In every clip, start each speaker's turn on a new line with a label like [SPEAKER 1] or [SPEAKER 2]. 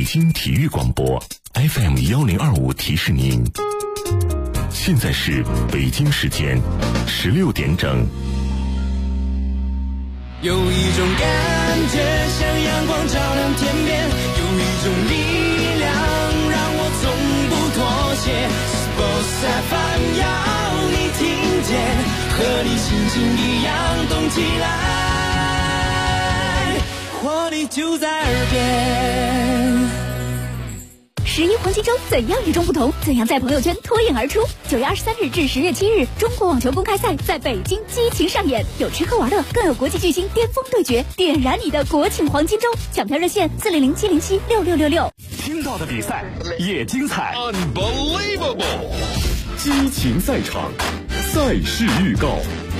[SPEAKER 1] 京体育广播 FM1025提示您，现在是北京时间16点整。
[SPEAKER 2] 有一种感觉像阳光照亮天边，有一种力量让我从不妥协。Sports FM 要你听见，和你心情一样动起来，活力就在耳边。
[SPEAKER 3] 11黄金周怎样与众不同？怎样在朋友圈脱颖而出？9月23日至10月7日，中国网球公开赛在北京激情上演，有吃喝玩乐，更有国际巨星巅峰对决，点燃你的国庆黄金周！抢票热线400-707-6666。
[SPEAKER 4] 听到的比赛也精彩
[SPEAKER 5] ，Unbelievable！
[SPEAKER 4] 激情赛场，赛事预告。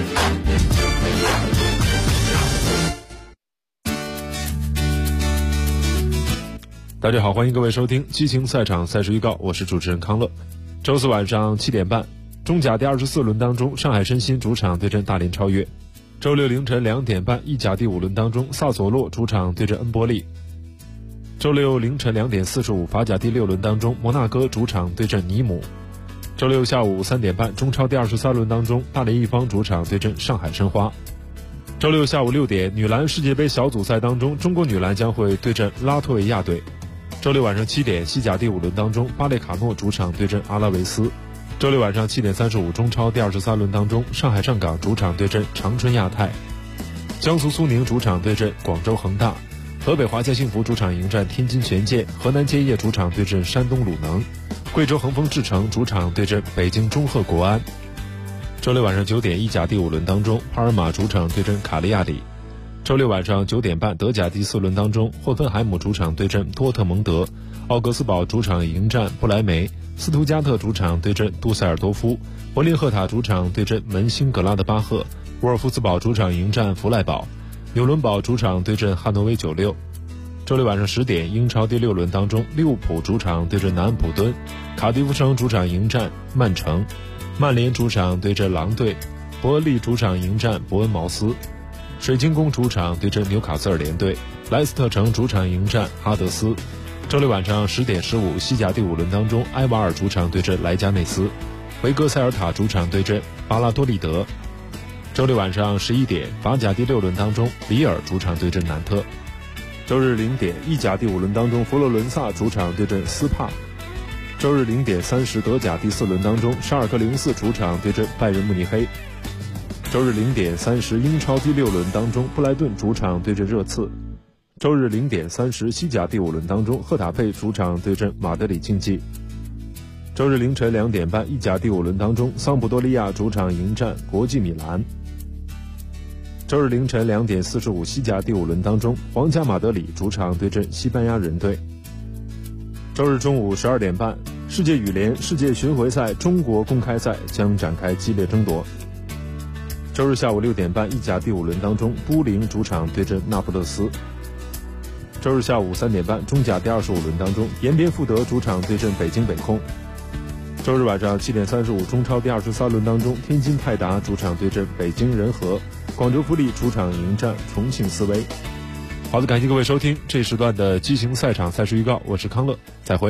[SPEAKER 6] 大家好，欢迎各位收听激情赛场赛事预告，我是主持人康乐。周四晚上7点半，中甲第24轮当中，上海申鑫主场对阵大连超越。周六凌晨2点半，意甲第5轮当中，萨索洛主场对阵恩波利。周六凌晨2点45，法甲第6轮当中，摩纳哥主场对阵尼姆。周六下午3点半，中超第23轮当中，大连一方主场对阵上海申花。周六下午6点，女篮世界杯小组赛当中，中国女篮将会对阵拉脱维亚队。周六晚上7点，西甲第5轮当中，巴列卡诺主场对阵阿拉维斯。周六晚上7点35，中超第23轮当中，上海上港主场对阵长春亚泰。江苏苏宁主场对阵广州恒大。河北华夏幸福主场迎战天津权健。河南建业主场对阵山东鲁能。贵州恒丰智诚主场对阵北京中赫国安。周六晚上9点，意甲第5轮当中，帕尔马主场对阵卡利亚里。周六晚上9点半，德甲第4轮当中，霍芬海姆主场对阵多特蒙德。奥格斯堡主场迎战不莱梅。斯图加特主场对阵杜塞尔多夫。柏林赫塔主场对阵门兴格拉德巴赫。沃尔夫斯堡主场迎战弗赖堡。纽伦堡主场对阵汉诺威96。周六晚上10点，英超第6轮当中，利物浦主场对阵南安普敦。卡迪夫城主场迎战曼城。曼联主场对阵狼队。伯恩利主场迎战伯恩茅斯。水晶宫主场对阵纽卡斯尔联队。莱斯特城主场迎战哈德斯。周六晚上10点15，西甲第5轮当中，埃瓦尔主场对阵莱加内斯。维格塞尔塔主场对阵巴拉多利德。周六晚上11点，法甲第6轮当中，里尔主场对阵南特。周日0点，意甲第5轮当中，佛罗伦萨主场对阵斯帕。周日0点30，德甲第4轮当中，沙尔克04主场对阵拜仁慕尼黑。周日0点30，英超第6轮当中，布莱顿主场对阵热刺。周日0点30，西甲第5轮当中，赫塔佩主场对阵马德里竞技。周日凌晨2点半，意甲第5轮当中，桑普多利亚主场迎战国际米兰。周日凌晨2点45，西甲第5轮当中，皇家马德里主场对阵西班牙人队。周日中午12点半，世界羽联世界巡回赛中国公开赛将展开激烈争夺。周日下午6点半，意甲第5轮当中，都灵主场对阵那不勒斯。周日下午3点半，中甲第25轮当中，延边富德主场对阵北京北控。周日晚上7点35，中超第23轮当中，天津泰达主场对阵北京人和。广州富力主场迎战重庆斯威。好的，感谢各位收听这时段的激情赛场赛事预告，我是康乐，再会。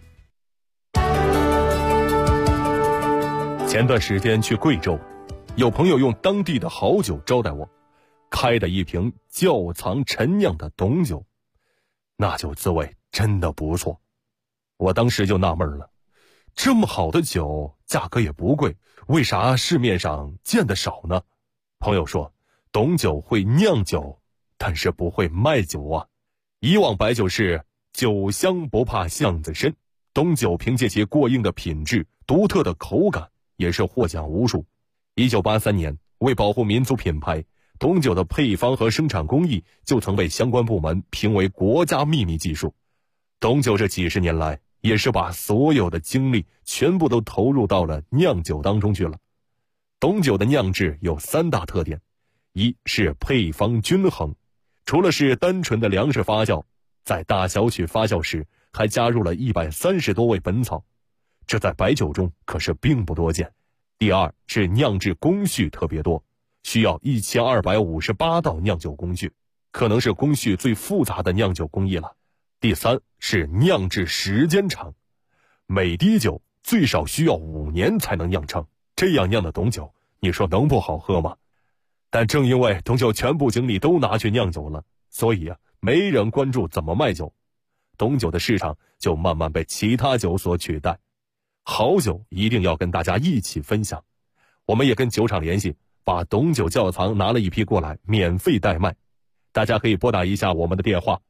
[SPEAKER 5] 前段时间去贵州，有朋友用当地的好酒招待我，开的一瓶窖藏陈酿的董酒，那酒滋味真的不错。我当时就纳闷了，这么好的酒价格也不贵，为啥市面上见得少呢？朋友说，董酒会酿酒，但是不会卖酒啊。以往白酒是酒香不怕巷子深，董酒凭借其过硬的品质、独特的口感，也是获奖无数。1983年，为保护民族品牌，董酒的配方和生产工艺就曾被相关部门评为国家秘密技术。董酒这几十年来，也是把所有的精力全部都投入到了酿酒当中去了。董酒的酿制有3大特点，一是配方均衡，除了是单纯的粮食发酵，在大小曲发酵时还加入了130多味本草，这在白酒中可是并不多见。第二是酿制工序特别多，需要1258道酿酒工序，可能是工序最复杂的酿酒工艺了。 第3是酿制时间长，每滴酒最少需要5年才能酿成，这样酿的董酒，你说能不好喝吗？但正因为董酒全部精力都拿去酿酒了，所以没人关注怎么卖酒，董酒的市场就慢慢被其他酒所取代。好酒一定要跟大家一起分享，我们也跟酒厂联系，把董酒窖藏拿了一批过来，免费代卖。大家可以拨打一下我们的电话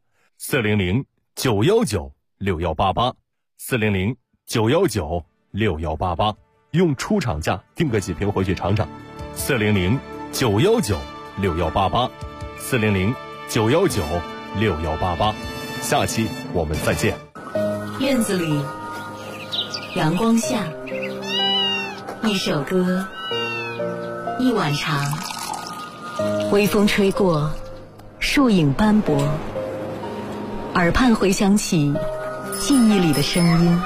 [SPEAKER 5] 400-919-6188，400-919-6188，用出厂价订个几瓶回去尝尝。400-919-6188，400-919-6188。下期我们再见。
[SPEAKER 7] 院子里，阳光下，一首歌，一碗茶，微风吹过，树影斑驳，耳畔回响起记忆里的声音。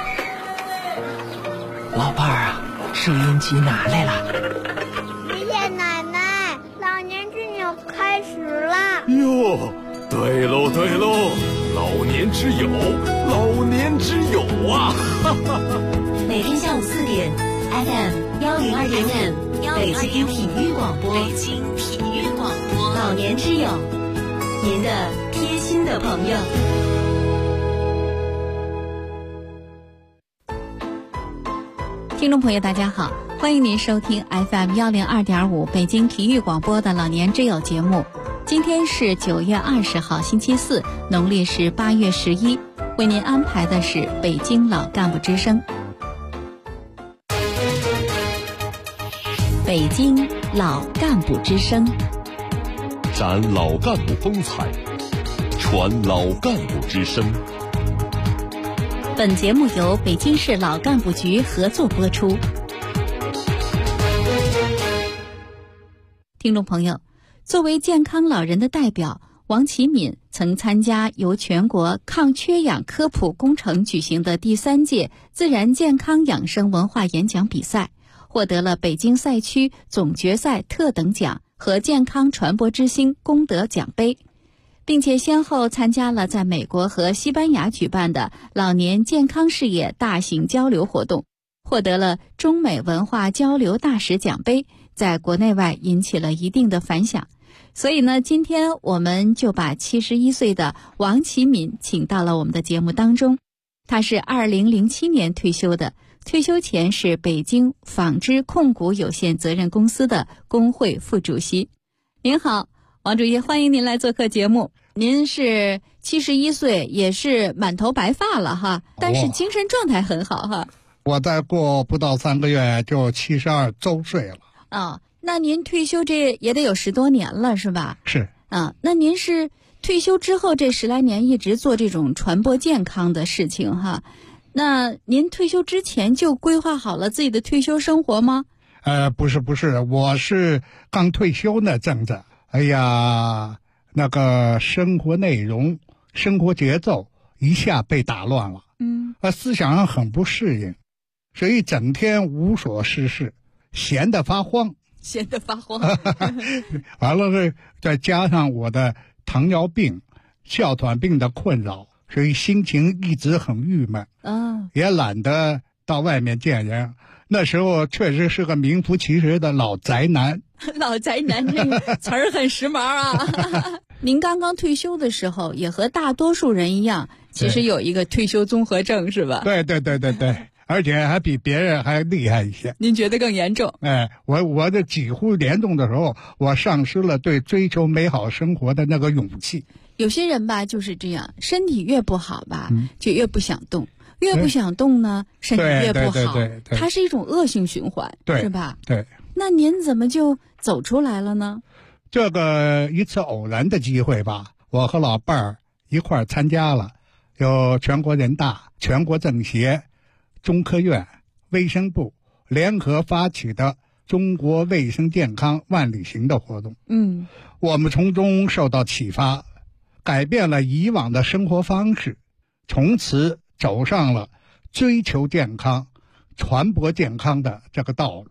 [SPEAKER 8] 老伴儿啊，收音机拿来了。
[SPEAKER 9] 爷爷奶奶，老年之友开始了。
[SPEAKER 4] 哟，对喽对喽，老年之友，老年之友啊！
[SPEAKER 7] 每天下午4点 FM 102.5，北京体育广播，老年之友，您的贴心的朋友。
[SPEAKER 3] 听众朋友大家好，欢迎您收听 FM 102.5北京体育广播的老年之友节目。今天是9月20号星期四，农历是8月11，为您安排的是北京老干部之声。北京老干部之声，
[SPEAKER 1] 展老干部风采，传老干部之声。
[SPEAKER 3] 本节目由北京市老干部局合作播出。听众朋友，作为健康老人的代表，王启敏曾参加由全国抗缺氧科普工程举行的第3届自然健康养生文化演讲比赛，获得了北京赛区总决赛特等奖和健康传播之星功德奖杯，并且先后参加了在美国和西班牙举办的老年健康事业大型交流活动，获得了中美文化交流大使奖杯，在国内外引起了一定的反响。所以呢，今天我们就把71岁的王启敏请到了我们的节目当中。他是2007年退休的，退休前是北京纺织控股有限责任公司的工会副主席。您好，王主席，欢迎您来做客节目。您是71岁，也是满头白发了哈，但是精神状态很好哈。
[SPEAKER 10] 我再过不到3个月就72周岁了。
[SPEAKER 3] 哦，那您退休这也得有10多年了是吧？
[SPEAKER 10] 是。
[SPEAKER 3] 那您是退休之后这10来年一直做这种传播健康的事情哈。那您退休之前就规划好了自己的退休生活吗？
[SPEAKER 10] 不是，我是刚退休那阵子，哎呀，那个生活内容、生活节奏一下被打乱了，思想上很不适应，所以整天无所事事，闲得发慌。完了再加上我的糖尿病、哮喘病的困扰，所以心情一直很郁闷，也懒得到外面见人。那时候确实是个名副其实的老宅男。
[SPEAKER 3] 老宅男这个词儿很时髦啊。您刚刚退休的时候，也和大多数人一样，其实有一个退休综合症是吧？
[SPEAKER 10] 对，而且还比别人还厉害一些。
[SPEAKER 3] 您觉得更严重？
[SPEAKER 10] 我这几乎严重的时候，我丧失了对追求美好生活的那个勇气。
[SPEAKER 3] 有些人吧就是这样，身体越不好吧，就越不想动，越不想动呢，身体越不好，
[SPEAKER 10] 对，
[SPEAKER 3] 它是一种恶性循环，是吧？
[SPEAKER 10] 对。
[SPEAKER 3] 那您怎么就走出来了呢？
[SPEAKER 10] 这个一次偶然的机会吧，我和老伴儿一块儿参加了有全国人大、全国政协、中科院、卫生部联合发起的中国卫生健康万里行的活动。我们从中受到启发，改变了以往的生活方式，从此走上了追求健康、传播健康的这个道路。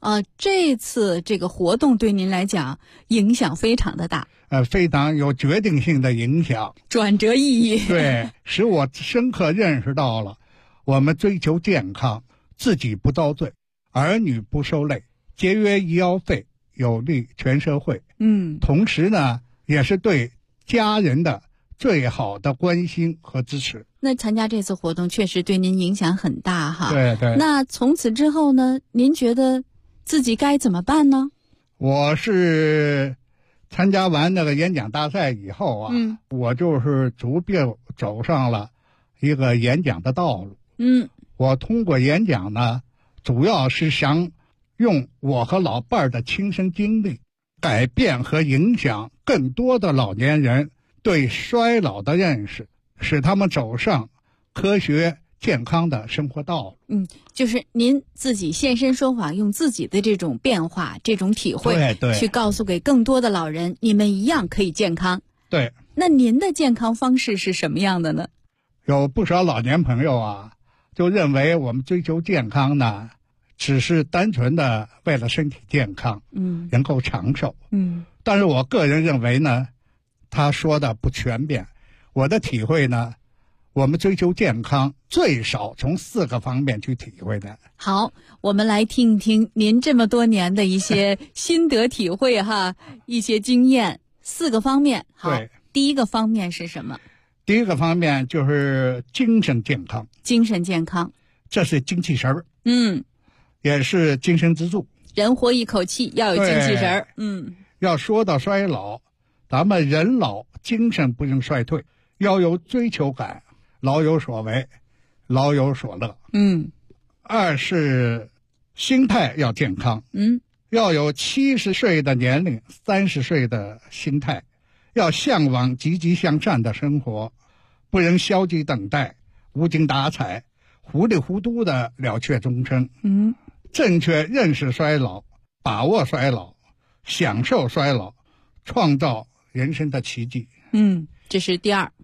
[SPEAKER 11] 这次这个活动对您来讲影响非常的大，
[SPEAKER 10] 非常有决定性的影响，
[SPEAKER 11] 转折意义。
[SPEAKER 10] 对，使我深刻认识到了，我们追求健康，自己不遭罪，儿女不受累，节约医药费，有利全社会。同时呢，也是对家人的最好的关心和支持。
[SPEAKER 11] 那参加这次活动确实对您影响很大哈。
[SPEAKER 10] 对对。
[SPEAKER 11] 那从此之后呢，您觉得自己该怎么办呢？
[SPEAKER 10] 我是参加完那个演讲大赛以后啊，我就是逐步走上了一个演讲的道路。我通过演讲呢，主要是想用我和老伴儿的亲身经历，改变和影响更多的老年人对衰老的认识，使他们走上科学健康的生活道路。
[SPEAKER 11] 就是您自己现身说法，用自己的这种变化、这种体会，
[SPEAKER 10] 对，
[SPEAKER 11] 去告诉给更多的老人，你们一样可以健康。
[SPEAKER 10] 对。
[SPEAKER 11] 那您的健康方式是什么样的呢？
[SPEAKER 10] 有不少老年朋友啊，就认为我们追求健康呢，只是单纯的为了身体健康，能够长寿。但是我个人认为呢，他说的不全面。我的体会呢，我们追求健康最少从4个方面去体会的。
[SPEAKER 11] 好，我们来听一听您这么多年的一些心得体会哈，一些经验。4个方面。好，第一个方面是什么？
[SPEAKER 10] 第一个方面就是精神健康。
[SPEAKER 11] 精神健康，
[SPEAKER 10] 这是精气神儿，也是精神支柱。
[SPEAKER 11] 人活一口气，要有精气神儿。
[SPEAKER 10] 要说到衰老，咱们人老精神不能衰退，要有追求感，老有所为，老有所乐。二是心态要健康。要有70岁的年龄，30岁的心态，要向往积极向善的生活，不能消极等待，无精打采，糊里糊涂的了却终生。正确认识衰老，把握衰老，享受衰老，创造人生的奇迹。
[SPEAKER 11] 这是第二。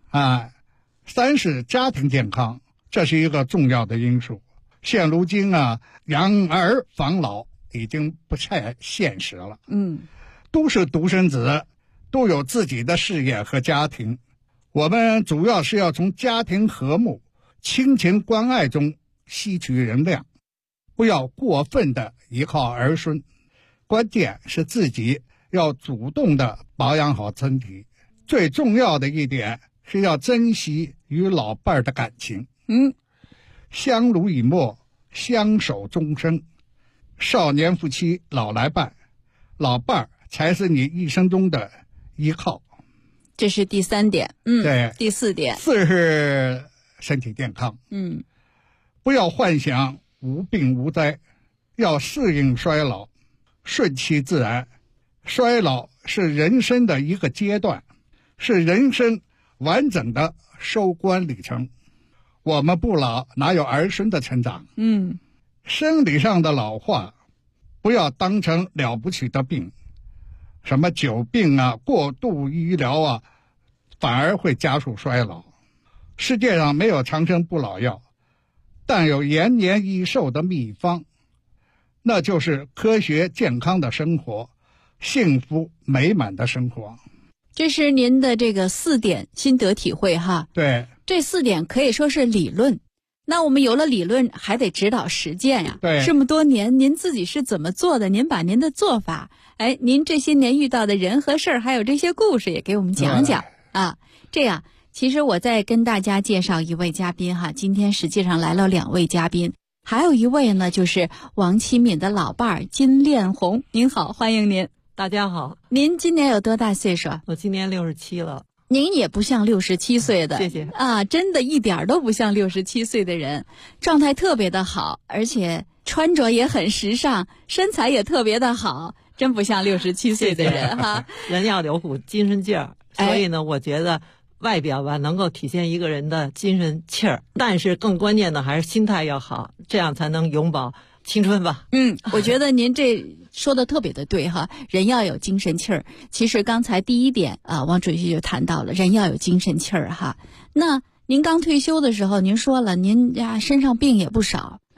[SPEAKER 10] 3是家庭健康，这是一个重要的因素。现如今啊，养儿防老已经不太现实了。都是独生子，都有自己的事业和家庭。我们主要是要从家庭和睦、亲情关爱中吸取能量，不要过分的依靠儿孙。关键是自己要主动的保养好身体。最重要的一点是要珍惜与老伴儿的感情。相濡以沫，相守终生。少年夫妻老来伴，老伴儿才是你一生中的依靠。
[SPEAKER 11] 这是第3点。
[SPEAKER 10] 对。
[SPEAKER 11] 第4点。
[SPEAKER 10] 4是身体健康。不要幻想无病无灾，要适应衰老，顺其自然。衰老是人生的一个阶段，是人生完整的收官里程。我们不老，哪有儿孙的成长？生理上的老化不要当成了不起的病，什么久病啊、过度医疗啊，反而会加速衰老。世界上没有长生不老药，但有延年益寿的秘方，那就是科学健康的生活，幸福美满的生活。
[SPEAKER 11] 这是您的这个4点心得体会哈。
[SPEAKER 10] 对，
[SPEAKER 11] 这4点可以说是理论。那我们有了理论，还得指导实践呀。
[SPEAKER 10] 对，
[SPEAKER 11] 这么多年您自己是怎么做的？您把您的做法，您这些年遇到的人和事儿，还有这些故事也给我们讲讲啊。这样，其实我再跟大家介绍一位嘉宾哈。今天实际上来了2位嘉宾，还有一位呢就是王启敏的老伴儿金炼红。您好，欢迎您。
[SPEAKER 12] 大家好。
[SPEAKER 11] 您今年有多大岁数？
[SPEAKER 12] 我今年67了。
[SPEAKER 11] 您也不像67岁的。
[SPEAKER 12] 谢谢
[SPEAKER 11] 啊，真的一点都不像67岁的人，状态特别的好，而且穿着也很时尚，身材也特别的好，真不像67岁的人哈。
[SPEAKER 12] 人要有股精神劲儿，所以呢，我觉得外表吧能够体现一个人的精神气儿，但是更关键的还是心态要好，这样才能永葆青春吧。
[SPEAKER 11] 我觉得您这说的特别的对哈，人要有精神气儿。其实刚才第1点啊，王主席就谈到了人要有精神气儿哈。那您刚退休的时候，您说了您身上病也不少，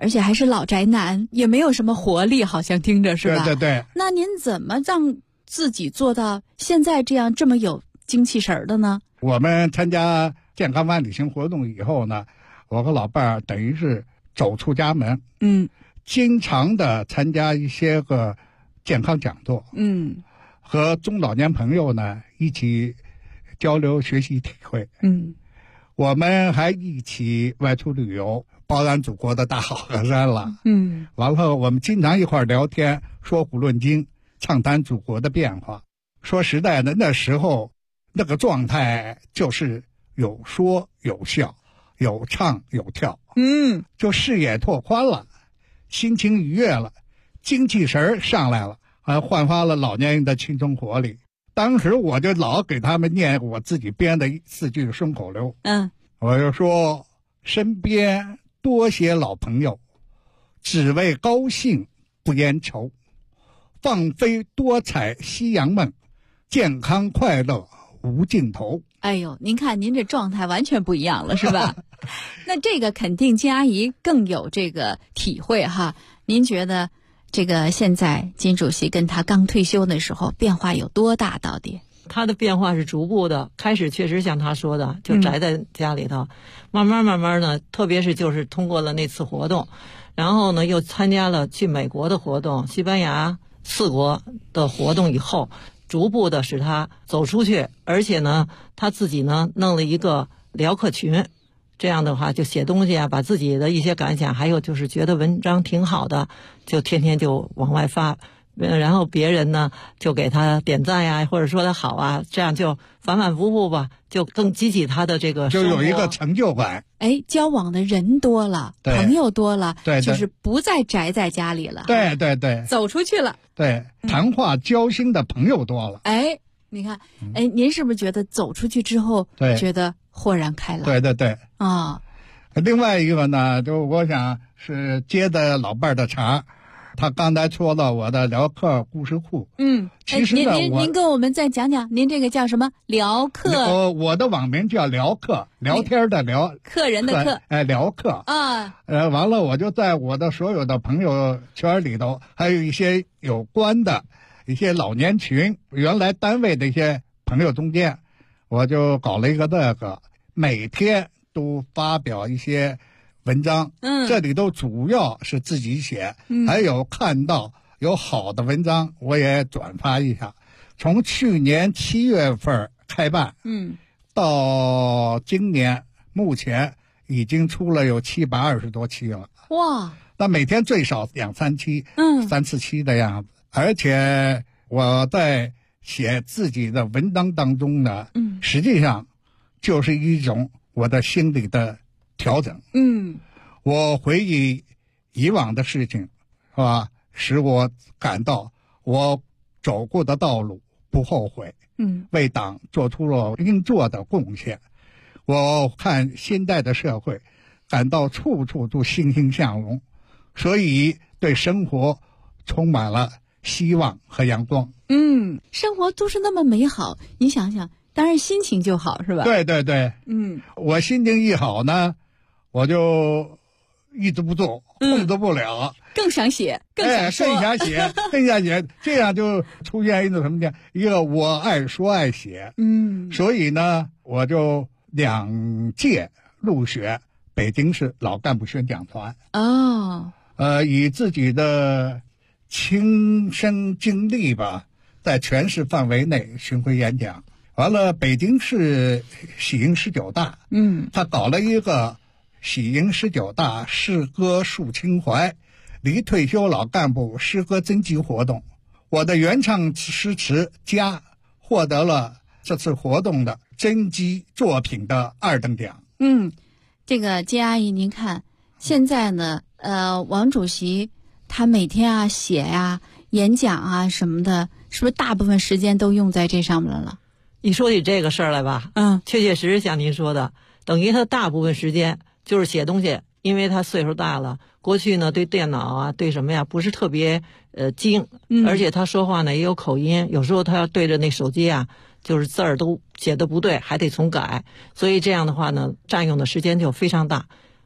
[SPEAKER 11] 而且还是老宅男，也没有什么活力，好像听着是吧？
[SPEAKER 10] 对对对。
[SPEAKER 11] 那您怎么让自己做到现在这么有精气神的呢？
[SPEAKER 10] 我们参加健康万里行活动以后呢，我和老伴儿等于是走出家门，经常的参加一些个健康讲座，和中老年朋友呢一起交流学习体会，我们还一起外出旅游，包揽祖国的大好河山了，完了我们经常一块聊天，说古论今，畅谈祖国的变化。说实在的，那时候那个状态就是有说有笑，有唱有跳，就视野拓宽了，心情愉悦了，精气神上来了，还焕发了老年人的青春活力。当时我就老给他们念我自己编的4句顺口溜，我就说身边多些老朋友，只为高兴不言愁，放飞多彩夕阳梦，健康快乐无尽头。
[SPEAKER 11] 哎呦，您看您这状态完全不一样了，是吧？那这个肯定金阿姨更有这个体会哈。您觉得这个现在金主席跟他刚退休的时候变化有多大？到底
[SPEAKER 12] 他的变化是逐步的，开始确实像他说的，就宅在家里头，慢慢呢，特别是就是通过了那次活动，然后呢又参加了去美国的活动、西班牙4国的活动以后，逐步的使他走出去，而且呢他自己呢弄了一个聊客群，这样的话就写东西啊，把自己的一些感想，还有就是觉得文章挺好的，就天天就往外发，然后别人呢就给他点赞呀，或者说他好啊，这样就反反复复吧，就更激起他的这个生活，
[SPEAKER 10] 就有一个成就感。
[SPEAKER 11] 交往的人多了，朋友多了，就是不再宅在家里了，
[SPEAKER 10] 对对对，
[SPEAKER 11] 走出去了，
[SPEAKER 10] 对，谈话交心的朋友多了。
[SPEAKER 11] 你看，您是不是觉得走出去之后，觉得豁然开朗？
[SPEAKER 10] 对对对
[SPEAKER 11] 啊。
[SPEAKER 10] 另外一个呢，就我想是接的老伴儿的茬，他刚才说了我的聊客故事库。其实呢，
[SPEAKER 11] 您跟我们再讲讲，您这个叫什么聊客？
[SPEAKER 10] 我的网名叫聊客，聊天的聊，
[SPEAKER 11] 客人的客，
[SPEAKER 10] 聊客
[SPEAKER 11] 啊。
[SPEAKER 10] 完了我就在我的所有的朋友圈里头，还有一些有关的一些老年群，原来单位的一些朋友中间，我就搞了一个这个，每天都发表一些文章，这里头主要是自己写，还有看到有好的文章我也转发一下。从去年7月份开办，到今年目前已经出了有720多期了。
[SPEAKER 11] 哇！
[SPEAKER 10] 那每天最少2、3期，3、4期的样子。而且我在写自己的文章当中呢，实际上就是一种我的心理的调整。我回忆以往的事情，是吧？使我感到我走过的道路不后悔。为党做出了应做的贡献。我看现代的社会，感到处处都欣欣向荣，所以对生活充满了希望和阳光。
[SPEAKER 11] 生活都是那么美好，你想想，当然心情就好，是吧？
[SPEAKER 10] 对对对。我心情一好呢，我就一直不做，控制不了，
[SPEAKER 11] 更想写，更想说，
[SPEAKER 10] 更想写，更想写，这样就出现一种什么呢？一个我爱说爱写。所以呢，我就2届入选北京市老干部宣讲团。以自己的亲身经历吧，在全市范围内巡回演讲。完了，北京市喜迎19大，他搞了一个喜迎19大诗歌述情怀离退休老干部诗歌征集活动。我的原唱诗词《家》获得了这次活动的征集作品的2等奖。
[SPEAKER 11] 这个金阿姨，您看现在呢，王主席他每天写呀、演讲什么的，是不是大部分时间都用在这上面了？
[SPEAKER 12] 你说起这个事儿来吧，确确实实像您说的，等于他大部分时间就是写东西，因为他岁数大了，过去呢对电脑对什么呀不是特别精，而且他说话呢也有口音，有时候他要对着那手机就是字儿都写的不对，还得重改，所以这样的话呢占用的时间就非常大。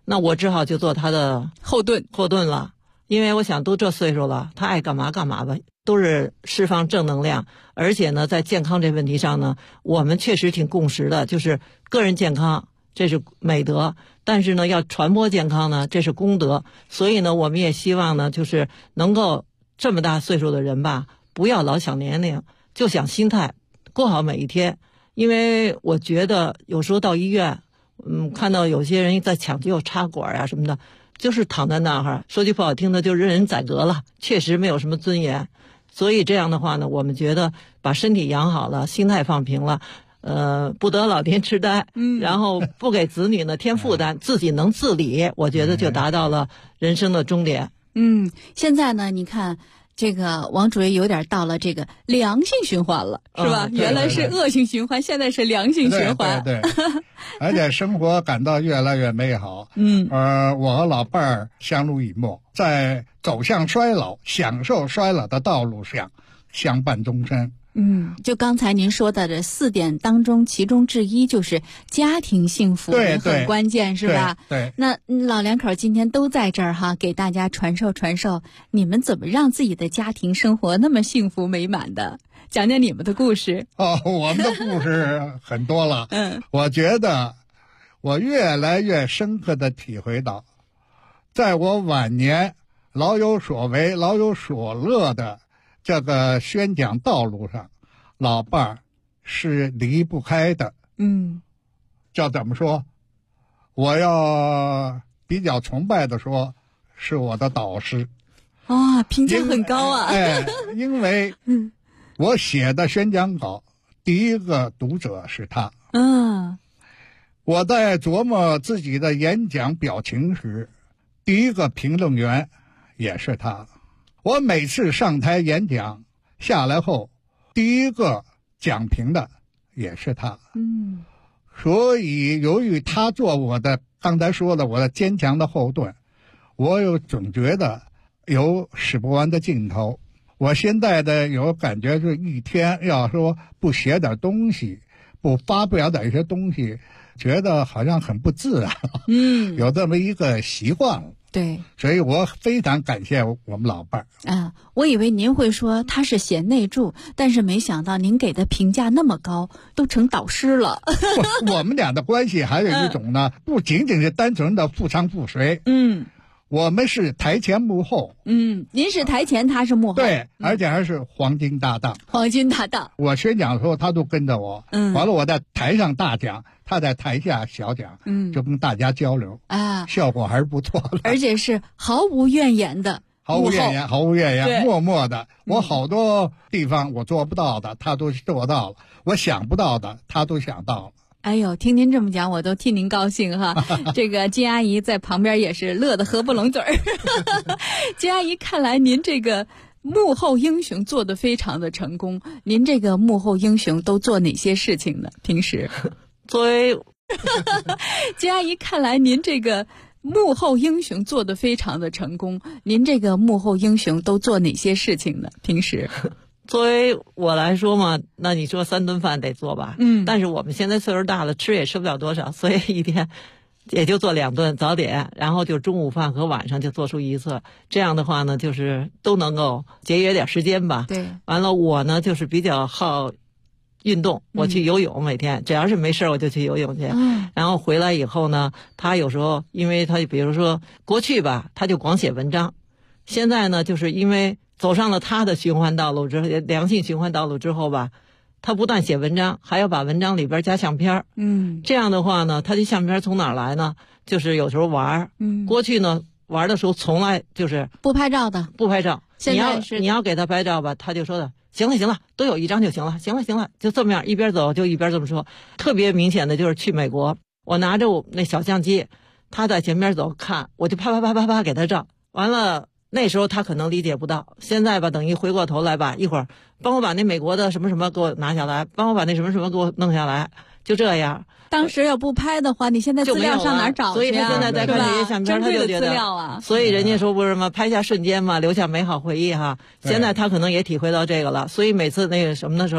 [SPEAKER 12] 那我只好就做他的
[SPEAKER 11] 后盾
[SPEAKER 12] 了。因为我想都这岁数了，他爱干嘛干嘛吧，都是释放正能量。而且呢，在健康这问题上呢，我们确实挺共识的，就是个人健康这是美德，但是呢，要传播健康呢，这是功德。所以呢，我们也希望呢，就是能够这么大岁数的人吧，不要老想年龄，就想心态，过好每一天。因为我觉得有时候到医院，看到有些人在抢救插管啊什么的，就是躺在那儿，说句不好听的，就任人宰割了，确实没有什么尊严。所以这样的话呢，我们觉得把身体养好了，心态放平了，不得老年痴呆，然后不给子女呢添负担，自己能自理，我觉得就达到了人生的终点。
[SPEAKER 11] 现在呢，你看这个王主任有点到了这个良性循环了，是吧？原来是恶性循环，现在是良性循环。
[SPEAKER 10] 对，而且生活感到越来越美好。我和老伴儿相濡以沫，在走向衰老、享受衰老的道路上相伴终身。
[SPEAKER 11] 就刚才您说的这4点当中，其中之一就是家庭幸福，也很关键，是吧？
[SPEAKER 10] 对。
[SPEAKER 11] 那老两口今天都在这儿哈，给大家传授，你们怎么让自己的家庭生活那么幸福美满的？讲讲你们的故事。
[SPEAKER 10] 我们的故事很多了。我觉得我越来越深刻地体会到，在我晚年老有所为、老有所乐的这个宣讲道路上，老伴儿是离不开的。叫怎么说？我要比较崇拜的说，是我的导师。
[SPEAKER 11] 评价很高啊！
[SPEAKER 10] 因为我写的宣讲稿，第一个读者是他。我在琢磨自己的演讲表情时，第一个评论员也是他。我每次上台演讲下来后，第一个讲评的也是他。所以由于他做我的刚才说的我的坚强的后盾，我总觉得有使不完的劲头。我现在的有感觉是一天要说不写点东西，不发表点一些东西，觉得好像很不自然。有这么一个习惯了。
[SPEAKER 11] 对，
[SPEAKER 10] 所以我非常感谢我们老伴儿。
[SPEAKER 11] 我以为您会说他是写内助，但是没想到您给的评价那么高，都成导师了。
[SPEAKER 10] 我们俩的关系还有一种呢，不仅仅是单纯的妇唱妇随。我们是台前幕后。
[SPEAKER 11] 您是台前，他是幕后。
[SPEAKER 10] 对，而且还是黄金搭档。我宣讲的时候，他都跟着我。完了，我在台上大讲，他在台下小讲。就跟大家交流效果还是不错的。
[SPEAKER 11] 而且是毫无怨言的。
[SPEAKER 10] 毫无怨言，默默的。我好多地方我做不到的，他都做到了；我想不到的，他都想到了。
[SPEAKER 11] 哎呦，听您这么讲，我都替您高兴哈。这个金阿姨在旁边也是乐得合不拢嘴儿。金阿姨，看来您这个幕后英雄做得非常的成功。您这个幕后英雄都做哪些事情呢？平时
[SPEAKER 12] 作为
[SPEAKER 11] 金阿姨，看来您这个幕后英雄做得非常的成功。您这个幕后英雄都做哪些事情呢？平时
[SPEAKER 12] 作为我来说嘛，那你说3顿饭得做吧。但是我们现在岁数大了，吃也吃不了多少，所以一天也就做2顿早点，然后就中午饭和晚上就做出一次。这样的话呢，就是都能够节约点时间吧。
[SPEAKER 11] 对。
[SPEAKER 12] 完了，我呢就是比较好运动，我去游泳，每天只要是没事我就去游泳去。然后回来以后呢，他有时候因为他比如说过去吧，他就光写文章，现在呢就是因为走上了他的循环道路之后，良性循环道路之后吧，他不但写文章，还要把文章里边加相片。这样的话呢，他的相片从哪儿来呢？就是有时候玩。过去呢玩的时候从来就是
[SPEAKER 11] 不拍照的，
[SPEAKER 12] 不拍照。
[SPEAKER 11] 现在是
[SPEAKER 12] 你要给他拍照吧，他就说的行了，都有1张就行了，行了，就这么样，一边走就一边这么说。特别明显的就是去美国，我拿着我那小相机，他在前边走看，我就啪给他照。完了那时候他可能理解不到，现在吧等于回过头来吧，一会儿帮我把那美国的什么什么给我拿下来，帮我把那什么什么给我弄下来，就这样。
[SPEAKER 11] 当时要不拍的话，你现在资料上哪儿找去啊？
[SPEAKER 12] 所以他现在在看这些相片，他就觉得所以人家说不是吗？拍下瞬间嘛，留下美好回忆哈。现在他可能也体会到这个了，所以每次那个什么的时候，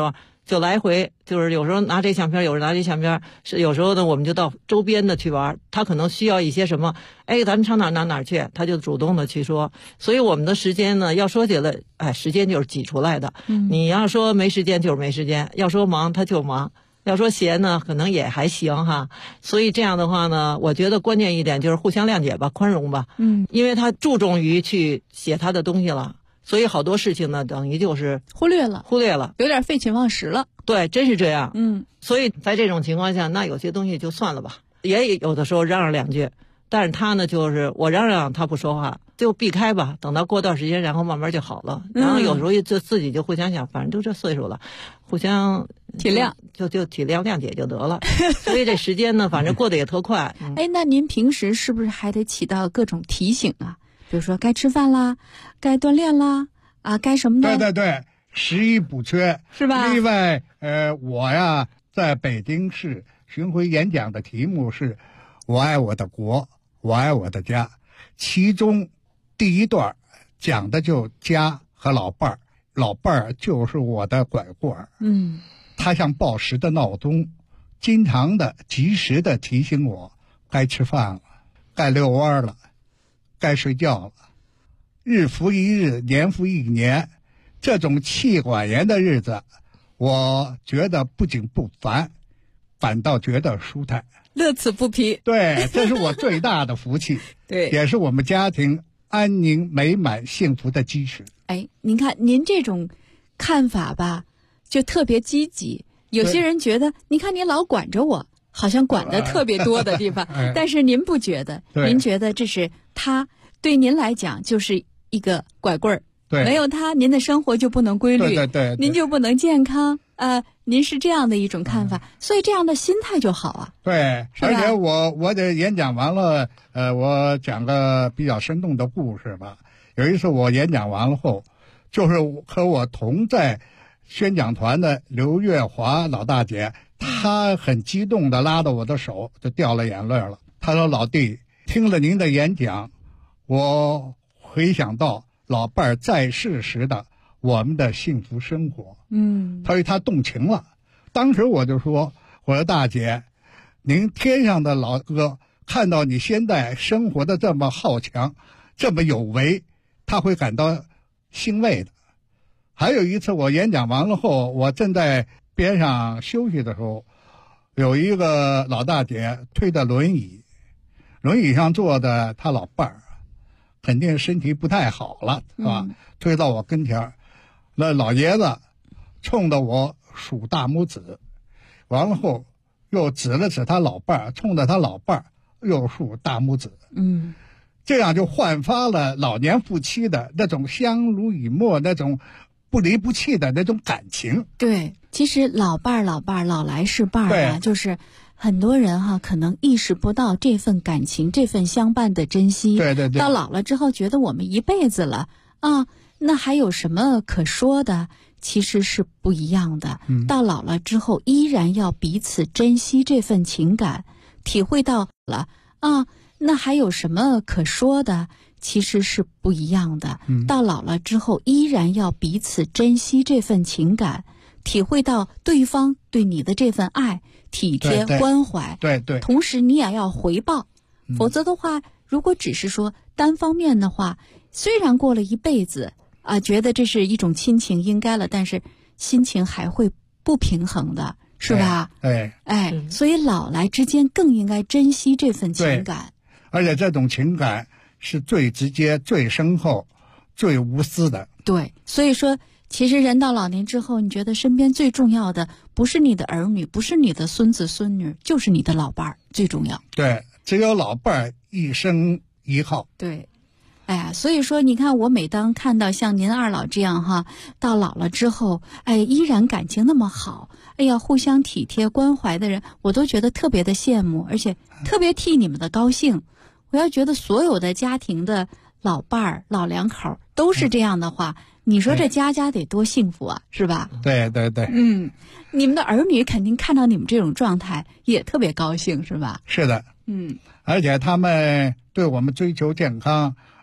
[SPEAKER 12] 就来回，就是有时候拿这相片，有时候拿这相片，是有时候呢，我们就到周边的去玩。他可能需要一些什么，哎，咱们上哪去，他就主动的去说。所以我们的时间呢，要说起来，哎，时间就是挤出来的。你要说没时间就是没时间，要说忙他就忙，要说闲呢，可能也还行哈。所以这样的话呢，我觉得关键一点就是互相谅解吧，宽容吧。因为他注重于去写他的东西了。所以好多事情呢，等于就是
[SPEAKER 11] 忽略了，有点废寝忘食了。
[SPEAKER 12] 对，真是这样。所以在这种情况下，那有些东西就算了吧。也有的时候嚷嚷两句，但是他呢，就是我嚷嚷他不说话，就避开吧。等到过段时间，然后慢慢就好了。然后有时候就自己就互相想，反正就这岁数了，互相
[SPEAKER 11] 体谅，
[SPEAKER 12] 就体谅谅解就得了。所以这时间呢，反正过得也特快。
[SPEAKER 11] 哎，那您平时是不是还得起到各种提醒啊？比如说该吃饭啦，该锻炼啦，啊，该什么的？
[SPEAKER 10] 对，食衣补缺
[SPEAKER 11] 是吧？
[SPEAKER 10] 另外，我呀在北京市巡回演讲的题目是“我爱我的国，我爱我的家”，其中第一段讲的就家和老伴儿，老伴儿就是我的拐棍。他像报时的闹钟，经常的及时的提醒我该吃饭了，该遛弯了。该睡觉了，日复一日，年复一年，这种妻管严的日子，我觉得不仅不烦，反倒觉得舒坦，
[SPEAKER 11] 乐此不疲。
[SPEAKER 10] 对，这是我最大的福气，
[SPEAKER 11] 对，
[SPEAKER 10] 也是我们家庭安宁美满幸福的基石。
[SPEAKER 11] 哎，您看您这种看法吧，就特别积极。有些人觉得，你看你老管着我，好像管得特别多的地方，但是您不觉得？您觉得这是他对您来讲就是一个拐棍儿，没有他，您的生活就不能规律，
[SPEAKER 10] 对，
[SPEAKER 11] 您就不能健康。您是这样的一种看法，所以这样的心态就好啊。
[SPEAKER 10] 对，而且我的演讲完了，我讲个比较生动的故事吧。有一次我演讲完了后，就是和我同在宣讲团的刘月华老大姐，她很激动地拉着我的手，就掉了眼泪了。她说：“老弟，听了您的演讲，我回想到老伴儿在世时的我们的幸福生活。”她说她动情了。当时我就说：“我说大姐，您天上的老哥看到你现在生活的这么好强，这么有为，他会感到欣慰的。”还有一次我演讲完了后，我正在边上休息的时候，有一个老大姐推着轮椅，轮椅上坐的她老伴儿，肯定身体不太好了，是吧？推到我跟前，那老爷子冲着我数大拇指，完了后又指了指他老伴儿，冲着他老伴儿又竖大拇指。这样就焕发了老年夫妻的那种相濡以沫，那种不离不弃的那种感情。
[SPEAKER 11] 对，其实老伴儿老来是伴儿啊，就是很多人哈可能意识不到这份感情，这份相伴的珍惜。
[SPEAKER 10] 对，
[SPEAKER 11] 到老了之后觉得我们一辈子了啊，那还有什么可说的？其实是不一样的。到老了之后依然要彼此珍惜这份情感，体会到了啊，那还有什么可说的？其实是不一样的。到老了之后依然要彼此珍惜这份情感，体会到对方对你的这份爱、体贴、关怀。
[SPEAKER 10] 对，
[SPEAKER 11] 同时你也要回报，否则的话，如果只是说单方面的话，虽然过了一辈子啊，觉得这是一种亲情应该了，但是心情还会不平衡的，是吧？所以老来之间更应该珍惜这份情感。
[SPEAKER 10] 而且这种情感是最直接、最深厚、最无私的。
[SPEAKER 11] 对，所以说其实人到老年之后，你觉得身边最重要的不是你的儿女，不是你的孙子孙女，就是你的老伴儿最重要。
[SPEAKER 10] 对，只有老伴儿一生一号。
[SPEAKER 11] 对，哎呀，所以说你看，我每当看到像您二老这样哈，到老了之后，哎，依然感情那么好，哎呀，互相体贴关怀的人，我都觉得特别的羡慕，而且特别替你们的高兴。我要觉得所有的家庭的老伴儿、老两口都是这样的话，你说这家得多幸福啊，是吧？
[SPEAKER 10] 对。
[SPEAKER 11] 你们的儿女肯定看到你们这种状态也特别高兴，是吧？
[SPEAKER 10] 是的。而且他们对我们追求健康，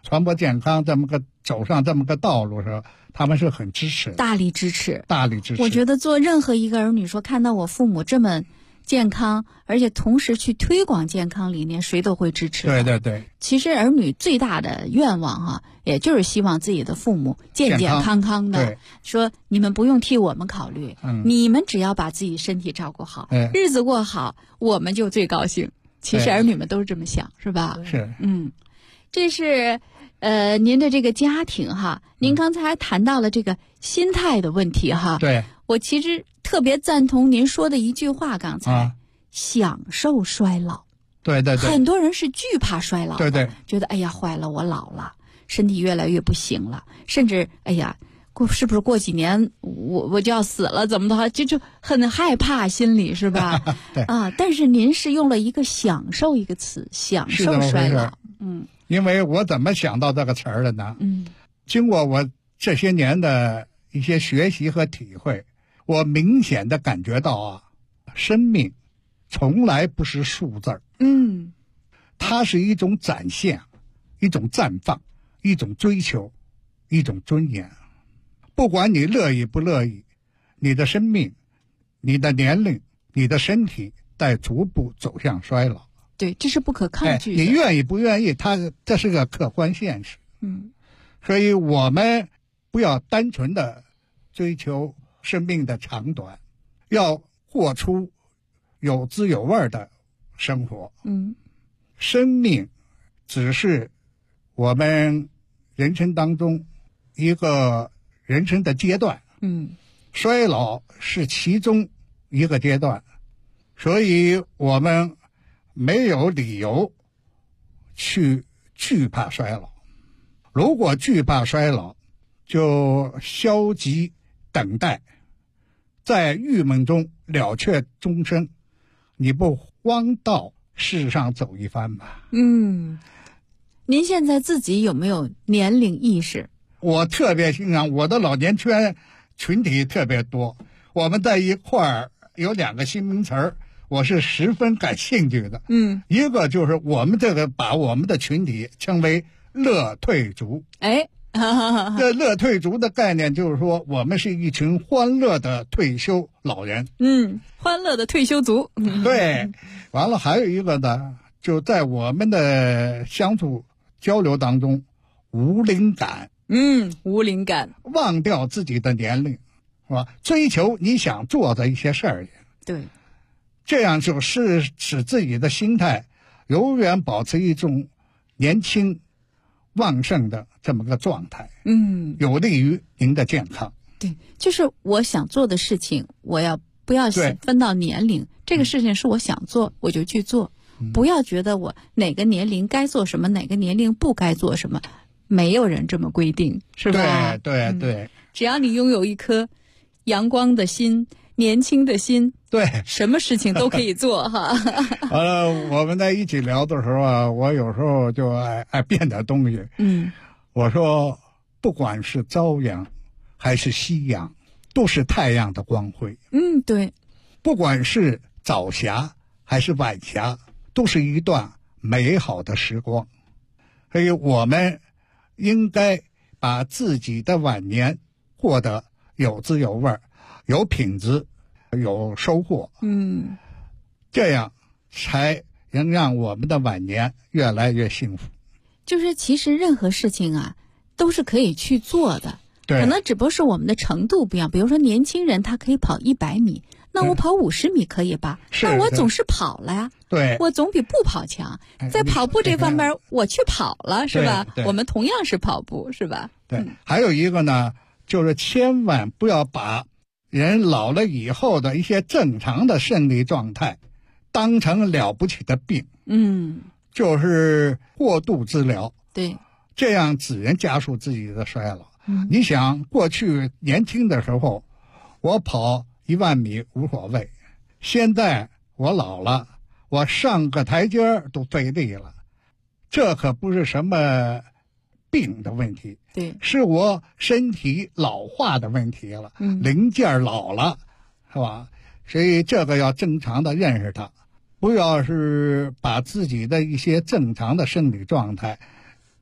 [SPEAKER 10] 传播健康走上这么个道路上，他们是很支持的，
[SPEAKER 11] 大力支持。
[SPEAKER 10] 我
[SPEAKER 11] 觉得做任何一个儿女说看到我父母这么健康，而且同时去推广健康理念，谁都会支持的。
[SPEAKER 10] 对。
[SPEAKER 11] 其实儿女最大的愿望也就是希望自己的父母健健康康的。说你们不用替我们考虑，你们只要把自己身体照顾好，日子过好，我们就最高兴。其实儿女们都是这么想，是吧？
[SPEAKER 10] 是。
[SPEAKER 11] 这是您的这个家庭您刚才谈到了这个心态的问题
[SPEAKER 10] 对，
[SPEAKER 11] 我其实特别赞同您说的一句话，刚才享受衰老。
[SPEAKER 10] 对，
[SPEAKER 11] 很多人是惧怕衰老的，
[SPEAKER 10] 对，
[SPEAKER 11] 觉得哎呀坏了，我老了，身体越来越不行了，甚至哎呀是不是过几年我就要死了，怎么的就很害怕，心里是吧？
[SPEAKER 10] 对
[SPEAKER 11] 但是您是用了一个享受一个词，享受衰老。
[SPEAKER 10] 因为我怎么想到这个词儿的呢？经过我这些年的一些学习和体会，我明显的感觉到生命从来不是数字，它是一种展现，一种绽放，一种追求，一种尊严。不管你乐意不乐意，你的生命、你的年龄、你的身体在逐步走向衰老。
[SPEAKER 11] 对，这是不可抗拒的。
[SPEAKER 10] 你愿意不愿意，这是个客观现实。所以我们不要单纯的追求生命的长短，要过出有滋有味的生活。生命只是我们人生当中一个人生的阶段，衰老是其中一个阶段，所以我们没有理由去惧怕衰老。如果惧怕衰老，就消极等待，在郁闷中了却终生，你不荒到世上走一番吧？
[SPEAKER 11] 您现在自己有没有年龄意识？
[SPEAKER 10] 我特别欣赏我的老年群体特别多，我们在一块儿有2个新名词儿，我是十分感兴趣的。一个就是我们把我们的群体称为乐退族。这乐退族的概念就是说，我们是一群欢乐的退休老人。
[SPEAKER 11] 欢乐的退休族。
[SPEAKER 10] 对，完了还有一个呢，就在我们的相处交流当中，无龄感。
[SPEAKER 11] 无龄感，
[SPEAKER 10] 忘掉自己的年龄，是吧？追求你想做的一些事儿。
[SPEAKER 11] 对，
[SPEAKER 10] 这样就是使自己的心态永远保持一种年轻旺盛的这么个状态。有利于您的健康。
[SPEAKER 11] 对，就是我想做的事情，不要分到年龄，这个事情是我想做我就去做，不要觉得我哪个年龄该做什么，哪个年龄不该做什么。没有人这么规定，是吧？
[SPEAKER 10] 对，
[SPEAKER 11] 只要你拥有一颗阳光的心、年轻的心，
[SPEAKER 10] 对，
[SPEAKER 11] 什么事情都可以做
[SPEAKER 10] 完了，我们在一起聊的时候我有时候就爱变点东西。我说，不管是朝阳还是夕阳，都是太阳的光辉。
[SPEAKER 11] 对。
[SPEAKER 10] 不管是早霞还是晚霞，都是一段美好的时光。所以我们应该把自己的晚年过得有滋有味，有品质，有收获。这样才能让我们的晚年越来越幸福。
[SPEAKER 11] 就是其实任何事情都是可以去做的，可能只不过是我们的程度不一样。比如说年轻人他可以跑100米，那我跑50米可以吧？那我总是跑了呀。
[SPEAKER 10] 对，
[SPEAKER 11] 我总比不跑强。在跑步这方面我去跑了，是吧？我们同样是跑步，是吧？
[SPEAKER 10] 对。还有一个呢，就是千万不要把人老了以后的一些正常的生理状态当成了不起的病。就是过度治疗。
[SPEAKER 11] 对，
[SPEAKER 10] 这样只能加速自己的衰老。你想，过去年轻的时候我跑1万米无所谓，现在我老了，我上个台阶都费力了，这可不是什么病的问题，
[SPEAKER 11] 对，
[SPEAKER 10] 是我身体老化的问题了，零件老了，是吧？所以这个要正常的认识它，不要是把自己的一些正常的生理状态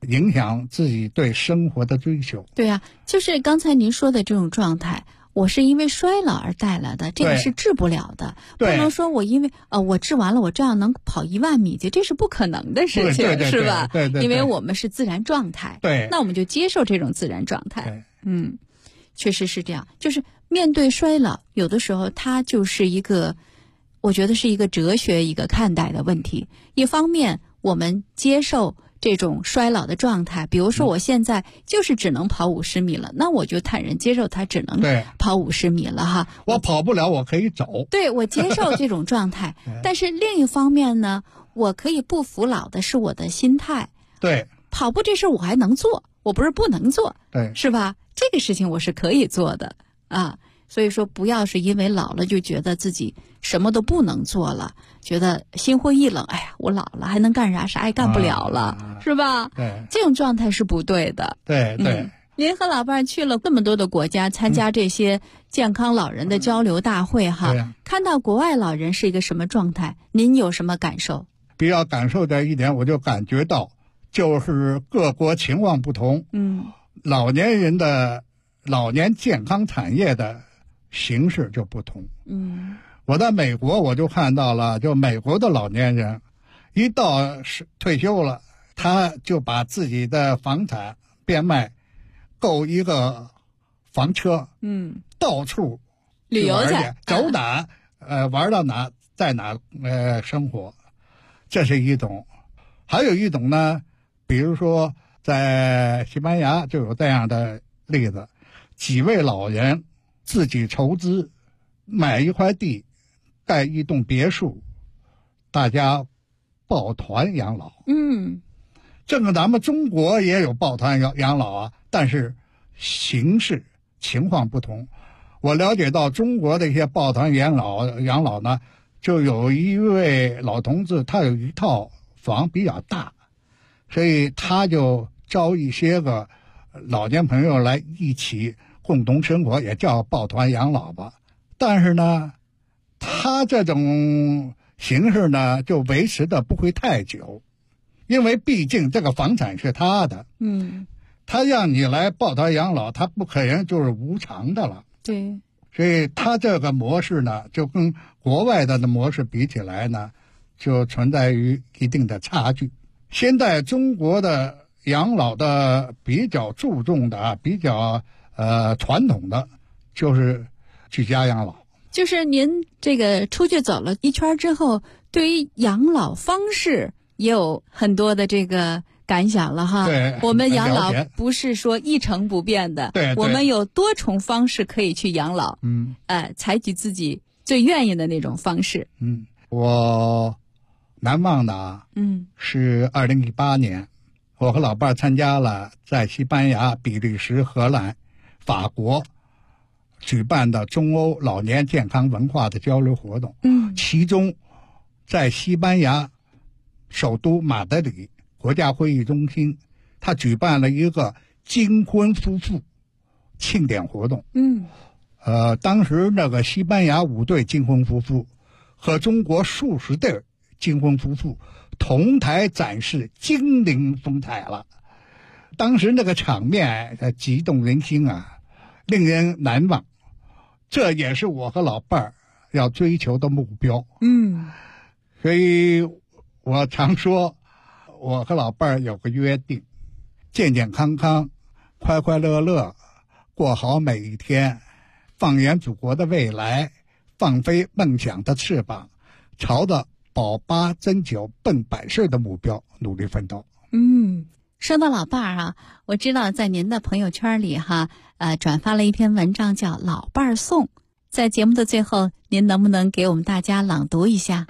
[SPEAKER 10] 影响自己对生活的追求。
[SPEAKER 11] 对啊，就是刚才您说的这种状态，我是因为衰老而带来的，这个是治不了的。不能说我因为我治完了，我这样能跑10000米去，这是不可能的事情，
[SPEAKER 10] 对
[SPEAKER 11] 是吧？
[SPEAKER 10] 对，
[SPEAKER 11] 因为我们是自然状态。
[SPEAKER 10] 对，
[SPEAKER 11] 那我们就接受这种自然状态。确实是这样。就是面对衰老，有的时候它就是一个，我觉得是一个哲学一个看待的问题。一方面，我们接受这种衰老的状态，比如说我现在就是只能跑50米了，那我就坦然接受它只能跑50米了哈。
[SPEAKER 10] 我跑不了，我可以走。
[SPEAKER 11] 对，我接受这种状态。但是另一方面呢，我可以不服老的是我的心态。
[SPEAKER 10] 对，
[SPEAKER 11] 跑步这事我还能做，我不是不能做，
[SPEAKER 10] 对，
[SPEAKER 11] 是吧？这个事情我是可以做的啊。所以说，不要是因为老了就觉得自己什么都不能做了，觉得心灰意冷。哎呀，我老了还能干啥？啥也干不了了，是吧？
[SPEAKER 10] 对，
[SPEAKER 11] 这种状态是不对的。
[SPEAKER 10] 对。
[SPEAKER 11] 您和老伴儿去了这么多的国家，参加这些健康老人的交流大会哈，看到国外老人是一个什么状态，您有什么感受？
[SPEAKER 10] 比较感受的一点，我就感觉到，就是各国情况不同。老年人的老年健康产业的形式就不同。我在美国我就看到了，就美国的老年人一到退休了，他就把自己的房产变卖，购一个房车，到处
[SPEAKER 11] 旅游去，
[SPEAKER 10] 走哪玩到哪在哪生活，这是一种。还有一种呢，比如说在西班牙就有这样的例子，几位老人自己筹资买一块地，盖一栋别墅，大家抱团养老。这个咱们中国也有抱团养老啊，但是形式情况不同。我了解到中国的一些抱团养老呢，就有一位老同志，他有一套房比较大，所以他就招一些个老年朋友来一起共同生活，也叫抱团养老吧。但是呢，他这种形式呢，就维持的不会太久，因为毕竟这个房产是他的。他让你来抱团养老，他不可能就是无偿的了。
[SPEAKER 11] 对，
[SPEAKER 10] 所以他这个模式呢，就跟国外的模式比起来呢，就存在于一定的差距。现在中国的养老的比较注重的比较传统的就是居家养老。
[SPEAKER 11] 就是您这个出去走了一圈之后，对于养老方式也有很多的这个感想了哈。
[SPEAKER 10] 对，
[SPEAKER 11] 我们养老不是说一成不变的，
[SPEAKER 10] 对，
[SPEAKER 11] 我们有多重方式可以去养老。采取自己最愿意的那种方式。
[SPEAKER 10] 我难忘的是2018年，我和老伴参加了在西班牙、比利时、荷兰、法国举办的中欧老年健康文化的交流活动。其中在西班牙首都马德里国家会议中心，他举办了一个金婚夫妇庆典活动。当时那个西班牙5对金婚夫妇和中国数十对金婚夫妇同台展示精灵风采了。当时那个场面激动人心啊，令人难忘。这也是我和老伴儿要追求的目标。所以我常说，我和老伴儿有个约定，健健康康，快快乐乐，过好每一天，放眼祖国的未来，放飞梦想的翅膀，朝着保8增9奔100岁的目标努力奋斗。
[SPEAKER 11] 说到老伴儿啊，我知道在您的朋友圈里哈，转发了一篇文章叫《老伴儿颂》。在节目的最后，您能不能给我们大家朗读一下？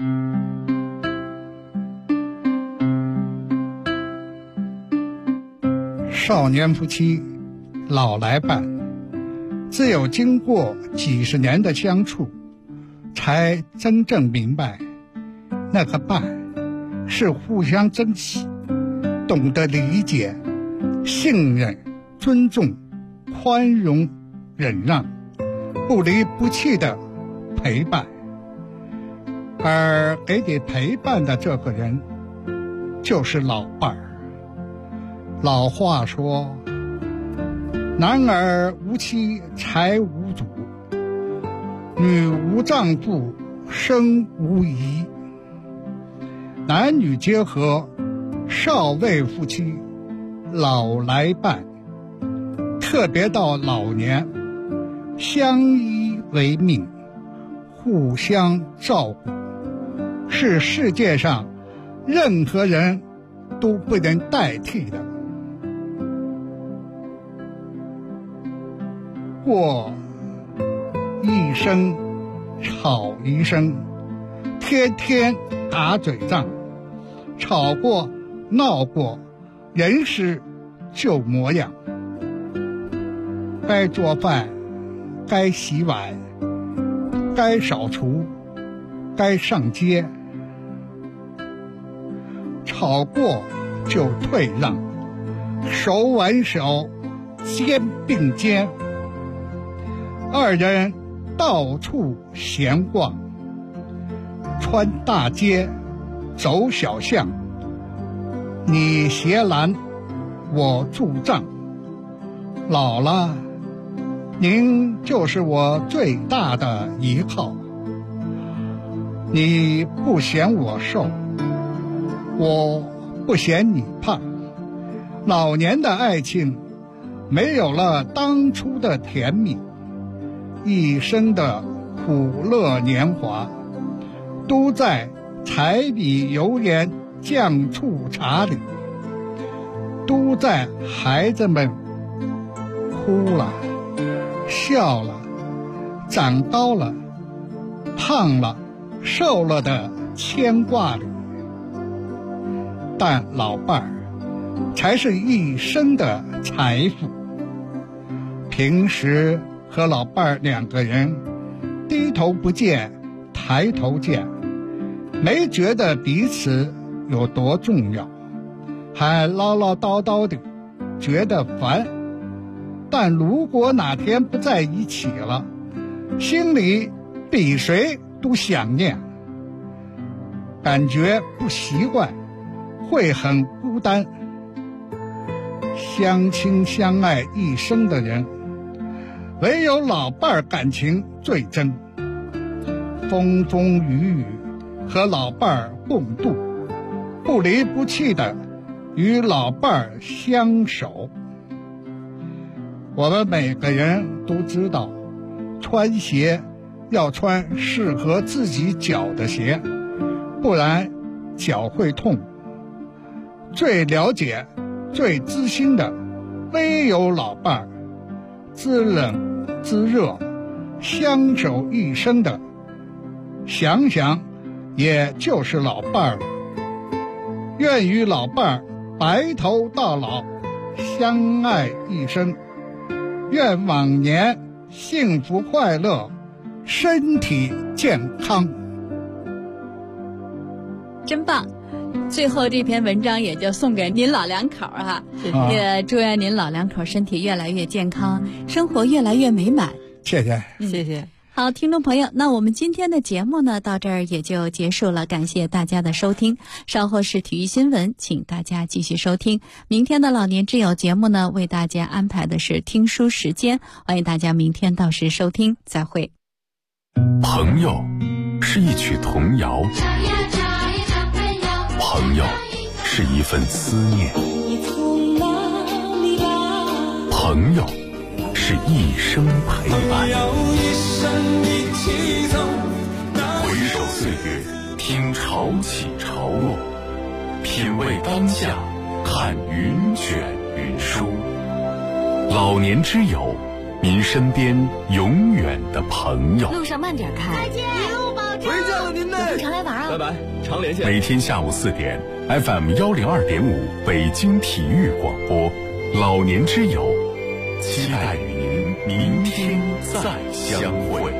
[SPEAKER 10] 少年夫妻老来伴，只有经过几十年的相处，才真正明白，那个伴是互相珍惜，懂得理解、信任、尊重、宽容、忍让，不离不弃的陪伴。而给你陪伴的这个人，就是老伴儿。 老话说，男儿无妻财无主，女无丈夫生无遗。男女结合，少为夫妻老来伴，特别到老年，相依为命，互相照顾，是世界上任何人都不能代替的。过一生吵一生，天天打嘴仗，吵过闹过，人是旧模样。该做饭，该洗碗，该扫除，该上街。吵过就退让，手挽手，肩并肩，二人到处闲逛，穿大街，走小巷，你携篮，我助杖。老了，您就是我最大的依靠。你不嫌我瘦，我不嫌你胖。老年的爱情没有了当初的甜蜜，一生的苦乐年华都在柴米油盐酱醋茶里，都在孩子们哭了笑了长高了胖了瘦了的牵挂里。但老伴儿才是一生的财富。平时和老伴儿两个人低头不见抬头见，没觉得彼此有多重要，还唠唠叨叨的觉得烦。但如果哪天不在一起了，心里比谁都想念，感觉不习惯，会很孤单。相亲相爱一生的人，唯有老伴儿感情最真。风风雨雨和老伴儿共度，不离不弃的与老伴儿相守。我们每个人都知道，穿鞋要穿适合自己脚的鞋，不然脚会痛。最了解最知心的唯有老伴儿，知冷知热，相守一生的，想想也就是老伴儿了。愿与老伴儿白头到老，相爱一生。愿往年幸福快乐，身体健康。
[SPEAKER 11] 真棒！最后这篇文章也就送给您老两口哈，也祝愿您老两口身体越来越健康，生活越来越美满。
[SPEAKER 10] 谢谢，
[SPEAKER 12] 谢谢。
[SPEAKER 11] 好，听众朋友，那我们今天的节目呢，到这儿也就结束了，感谢大家的收听。稍后是体育新闻，请大家继续收听。明天的老年之友节目呢，为大家安排的是听书时间，欢迎大家明天到时收听，再会。
[SPEAKER 1] 朋友是一曲童谣，朋友是一份思念，朋友是一生陪伴。回首岁月，听潮起潮落，品味当下，看云卷云舒。老年之友，您身边永远的朋友。
[SPEAKER 7] 路上慢点开，
[SPEAKER 9] 再见，一路保重。
[SPEAKER 4] 回家了您嘞，
[SPEAKER 7] 常来玩啊！
[SPEAKER 4] 拜拜，常连线。
[SPEAKER 1] 每天下午4点 ，FM 102.5北京体育广播，老年之友，期待与您明天再相会。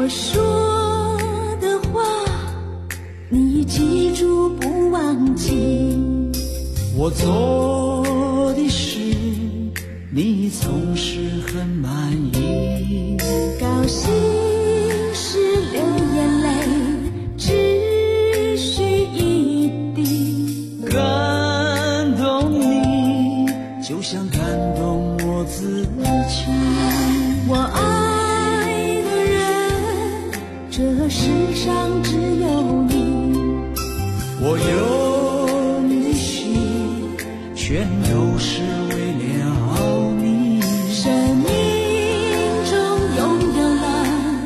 [SPEAKER 2] 我说的话，你记住不忘记。
[SPEAKER 13] 我做的事，你总是很满意。
[SPEAKER 2] 高兴时流眼泪，只需一滴。
[SPEAKER 13] 感动你，就像感动我自己。
[SPEAKER 2] 我爱的人，这世上只有你。
[SPEAKER 13] 我有你的心，全都是为了你。
[SPEAKER 2] 生命中拥有了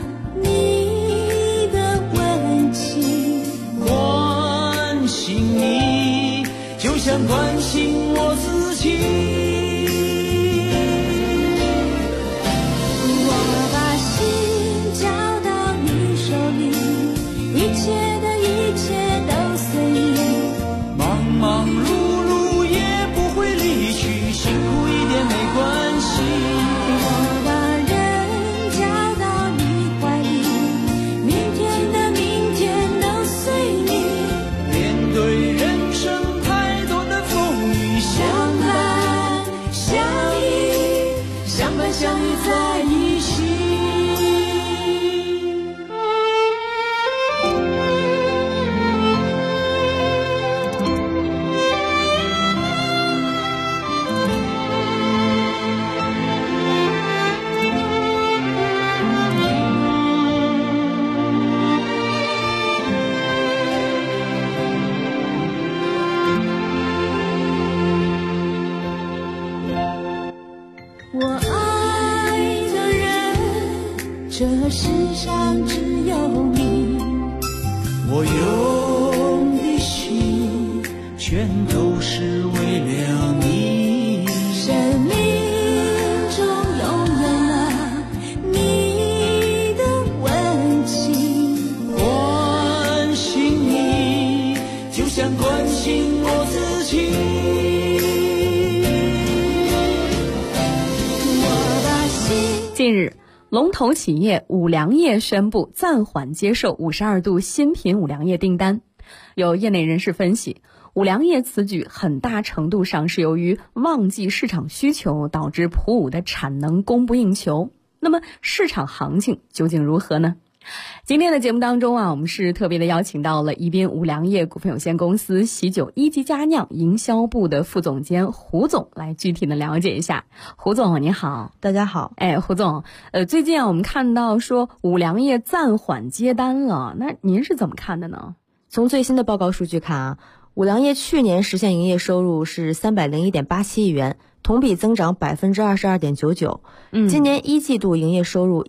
[SPEAKER 2] 你的温情，
[SPEAKER 13] 关心你，就像关心我自己。
[SPEAKER 2] 这世上只有你，
[SPEAKER 13] 我用的心全都是为了你。
[SPEAKER 2] 生命中拥有了你的温情，
[SPEAKER 13] 关心你，就像关心我自己。
[SPEAKER 14] 近日，龙头企业五粮液宣布暂缓接受52度新品五粮液订单。有业内人士分析，五粮液此举很大程度上是由于旺季市场需求导致普五的产能供不应求。那么市场行情究竟如何呢？今天的节目当中我们是特别的邀请到了宜宾五粮液股份有限公司喜酒一级佳酿营销部的副总监胡总来具体的了解一下。胡总你好。
[SPEAKER 15] 大家好。
[SPEAKER 14] 胡总，最近我们看到说五粮液暂缓接单了，那您是怎么看的呢？
[SPEAKER 15] 从最新的报告数据看五粮液去年实现营业收入是301.87亿元，同比增长22.99%。今年一季度营业收入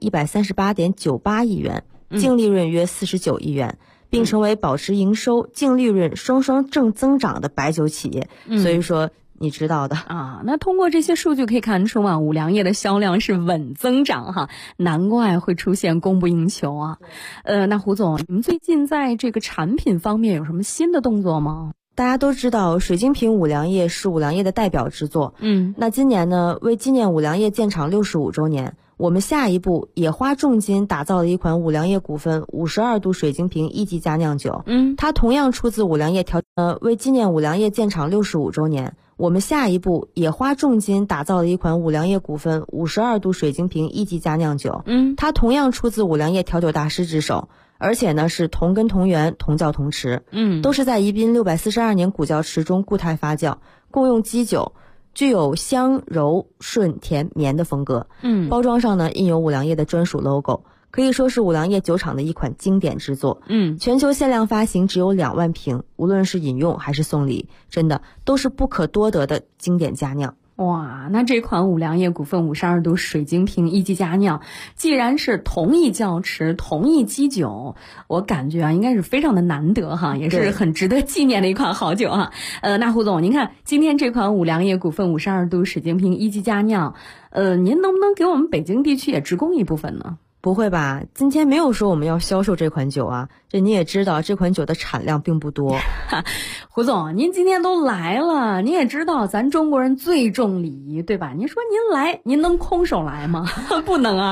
[SPEAKER 15] 138.98亿元，净利润约49亿元，并成为保持营收、净利润双双正增长的白酒企业。所以说你知道的
[SPEAKER 14] 那通过这些数据可以看出五粮液的销量是稳增长哈，难怪会出现供不应求啊。那胡总，你们最近在这个产品方面有什么新的动作吗？
[SPEAKER 15] 大家都知道水晶瓶五粮液是五粮液的代表之作。那今年呢，为纪念五粮液建厂65周年，我们下一步也花重金打造了一款五粮液股份52度水晶瓶一级佳酿酒。它同样出自五粮液为纪念五粮液建厂65周年，我们下一步也花重金打造了一款五粮液股份52度水晶瓶一级佳酿酒。它同样出自五粮液调酒大师之手，而且呢是同根同源同窖同池，都是在宜宾642年古窖池中固态发酵，共用基酒，具有香柔顺甜绵的风格。包装上呢印有五粮液的专属 logo， 可以说是五粮液酒厂的一款经典之作。全球限量发行只有2万瓶，无论是饮用还是送礼，真的都是不可多得的经典佳酿。
[SPEAKER 14] 哇，那这款五粮液股份52度水晶瓶一级佳酿，既然是同一窖池同一基酒，我感觉应该是非常的难得哈，也是很值得纪念的一款好酒哈。那胡总，您看今天这款五粮液股份52度水晶瓶一级佳酿，您能不能给我们北京地区也直供一部分呢？
[SPEAKER 15] 不会吧，今天没有说我们要销售这款酒啊，这你也知道这款酒的产量并不多。
[SPEAKER 14] 胡总，您今天都来了，您也知道咱中国人最重礼仪，对吧？您说您来，您能空手来吗？不能啊。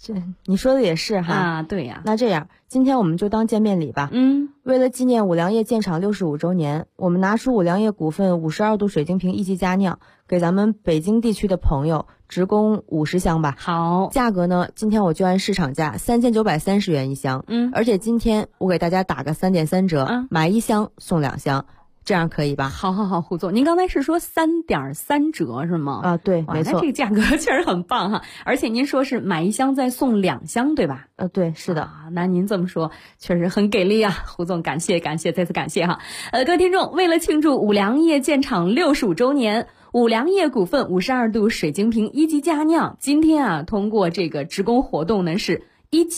[SPEAKER 15] 这你说的也是哈
[SPEAKER 14] 啊，对呀。
[SPEAKER 15] 那这样，今天我们就当见面礼吧。为了纪念五粮液建厂65周年，我们拿出五粮液股份52度水晶瓶一级佳酿，给咱们北京地区的朋友直供50箱吧。
[SPEAKER 14] 好，
[SPEAKER 15] 价格呢，今天我就按市场价3930元一箱。而且今天我给大家打个3.3折，买1箱送2箱。这样可以吧？
[SPEAKER 14] 好，胡总，您刚才是说3.3折是吗？
[SPEAKER 15] 啊，对，没错。
[SPEAKER 14] 那这个价格确实很棒哈，而且您说是买1箱再送2箱，对吧？
[SPEAKER 15] 对，是的。
[SPEAKER 14] 那您这么说确实很给力啊，胡总，感谢，再次感谢哈。各位听众，为了庆祝五粮液建厂65周年，五粮液股份52度水晶瓶一级佳酿，今天通过这个直供活动呢是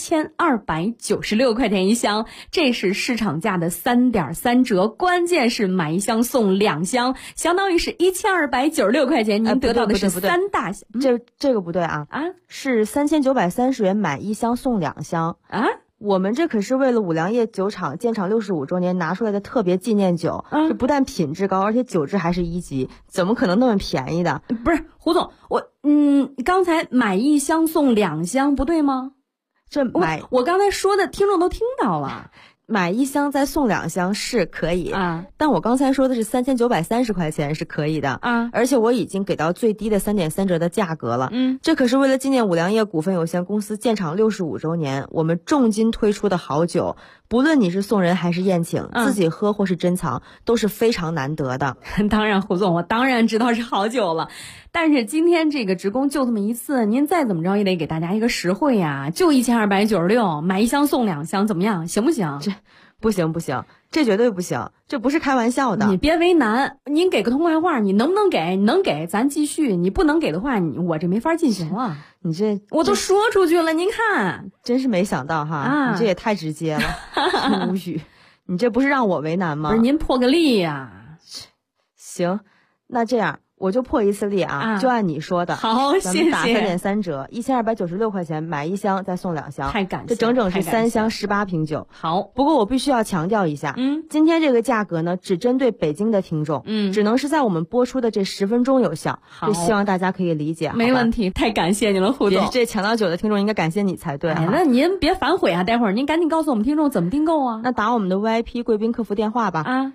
[SPEAKER 14] 1296块钱一箱，这是市场价的3.3折，关键是买1箱送2箱，相当于是1296块钱，您得到的是3大箱。
[SPEAKER 15] 这个不对啊！是3930元买1箱送2箱
[SPEAKER 14] 啊！
[SPEAKER 15] 我们这可是为了五粮液酒厂建厂65周年拿出来的特别纪念酒，这不但品质高，而且酒质还是1级，怎么可能那么便宜的？
[SPEAKER 14] 不是胡总，刚才买1箱送2箱不对吗？我刚才说的听众都听到了，
[SPEAKER 15] 买1箱再送2箱是可以但我刚才说的是3930块钱是可以的而且我已经给到最低的3.3折的价格了这可是为了纪念五粮液股份有限公司建厂65周年，我们重金推出的好酒，不论你是送人还是宴请，自己喝或是珍藏都是非常难得的。
[SPEAKER 14] 当然胡总，我当然知道是好酒了，但是今天这个直供就这么一次，您再怎么着也得给大家一个实惠呀，就1296，买1箱送2箱，怎么样？行不行？
[SPEAKER 15] 这不行，这绝对不行，这不是开玩笑的。
[SPEAKER 14] 你别为难，您给个痛快话，你能不能给？你能给咱继续，你不能给的话，我这没法进行了。
[SPEAKER 15] 你这
[SPEAKER 14] 我都说出去了，您看，
[SPEAKER 15] 真是没想到哈，你这也太直接了，无语。你这不是让我为难吗？
[SPEAKER 14] 不是您破个例呀。
[SPEAKER 15] 行，那这样我就破一次例就按你说的。
[SPEAKER 14] 好，谢谢。
[SPEAKER 15] 咱们打3.3折，1296块钱买1箱再送2箱，
[SPEAKER 14] 太感谢，
[SPEAKER 15] 这整整是3箱18瓶酒。
[SPEAKER 14] 好，
[SPEAKER 15] 不过我必须要强调一下，今天这个价格呢，只针对北京的听众，只能是在我们播出的这10分钟有效。这希望大家可以理解。
[SPEAKER 14] 没问题，太感谢你了，胡总。
[SPEAKER 15] 这抢到酒的听众应该感谢你才对。
[SPEAKER 14] 那您别反悔啊，待会儿您赶紧告诉我们听众怎么订购啊。
[SPEAKER 15] 那打我们的 VIP 贵宾客服电话吧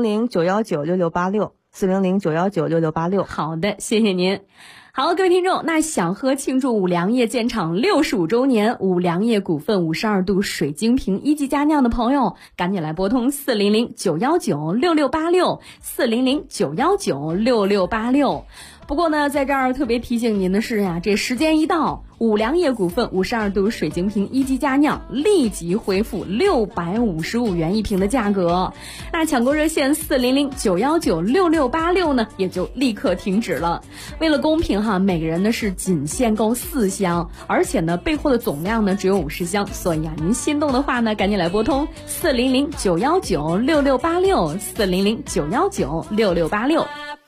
[SPEAKER 15] 400-919-6686。400-919-6686。
[SPEAKER 14] 好的，谢谢您。好，各位听众，那想喝庆祝五粮液建厂65周年五粮液股份52度水晶瓶一级佳酿的朋友，赶紧来拨通400-919-6686 400-919-6686。不过呢，在这儿特别提醒您的是呀，这时间一到，五粮液股份52度水晶瓶一级佳酿立即恢复655元一瓶的价格。那抢购热线400-919-6686呢，也就立刻停止了。为了公平哈，每个人呢是仅限购4箱，而且呢备货的总量呢只有50箱，所以您心动的话呢，赶紧来拨通400-919-6686 400-919-6686。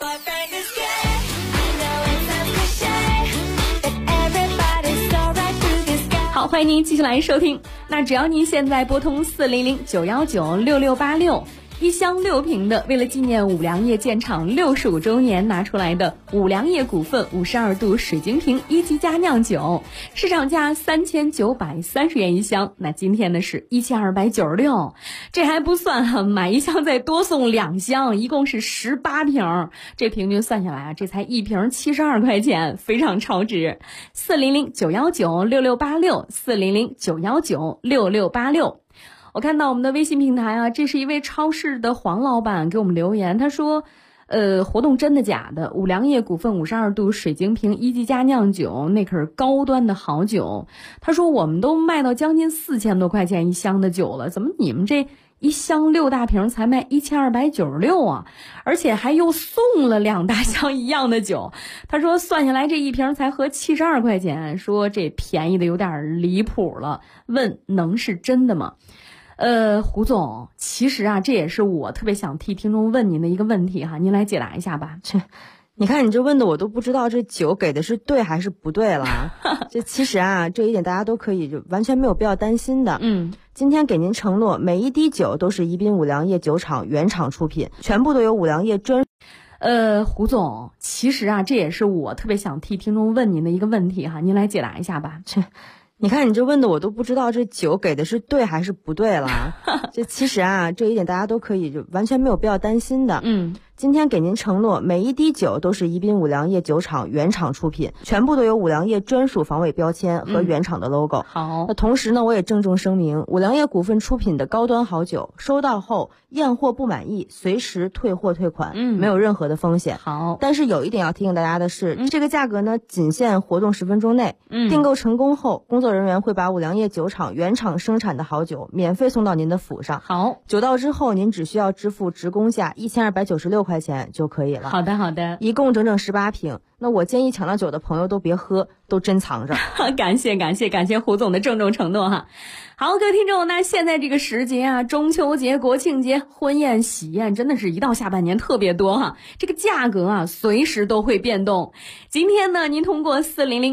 [SPEAKER 14] 好，欢迎您继续来收听。那只要您现在拨通400-919-6686，一箱6瓶的，为了纪念五粮液建厂65周年拿出来的五粮液股份52度水晶瓶一级佳酿酒，市场价3930元一箱，那今天呢是1296，这还不算哈，买1箱再多送2箱，一共是18瓶，这平均算下来这才1瓶72块钱，非常超值。400-919-6686 400-919-6686。我看到我们的微信平台这是一位超市的黄老板给我们留言，他说活动真的假的？五粮液股份52度水晶瓶一级佳酿酒，那可是高端的好酒。他说我们都卖到将近4000多块钱一箱的酒了，怎么你们这一箱6大瓶才卖1296啊？而且还又送了2大箱一样的酒。他说算下来这一瓶才合72块钱，说这便宜的有点离谱了，问能是真的吗？胡总，其实这也是我特别想替听众问您的一个问题哈，您来解答一下吧。
[SPEAKER 15] 你看你这问的我都不知道这酒给的是对还是不对了。这其实这一点大家都可以就完全没有必要担心的。今天给您承诺，每一滴酒都是宜宾五粮液酒厂原厂出品，全部都有五粮液专。
[SPEAKER 14] 胡总，其实这也是我特别想替听众问您的一个问题哈，您来解答一下吧。
[SPEAKER 15] 你看你这问的我都不知道这酒给的是对还是不对了。这其实啊，这一点大家都可以就完全没有必要担心的。今天给您承诺，每一滴酒都是宜宾五粮液酒厂原厂出品，全部都有五粮液专属防伪标签和原厂的 logo。好，那同时呢，我也郑重声明，五粮液股份出品的高端好酒，收到后验货不满意，随时退货退款，没有任何的风险。好，但是有一点要提醒大家的是，这个价格呢，仅限活动10分钟内。订购成功后，工作人员会把五粮液酒厂原厂生产的好酒免费送到您的府上。好，酒到之后，您只需要支付职工价1296块钱就可以了。好的，好的，一共整整18瓶。那我建议抢到酒的朋友都别喝，都珍藏着。
[SPEAKER 14] 感谢胡总的郑重承诺哈。好，各位听众，那现在这个时节啊，中秋节、国庆节、婚宴、喜宴，真的是一到下半年特别多哈。这个价格啊，随时都会变动。今天呢，您通过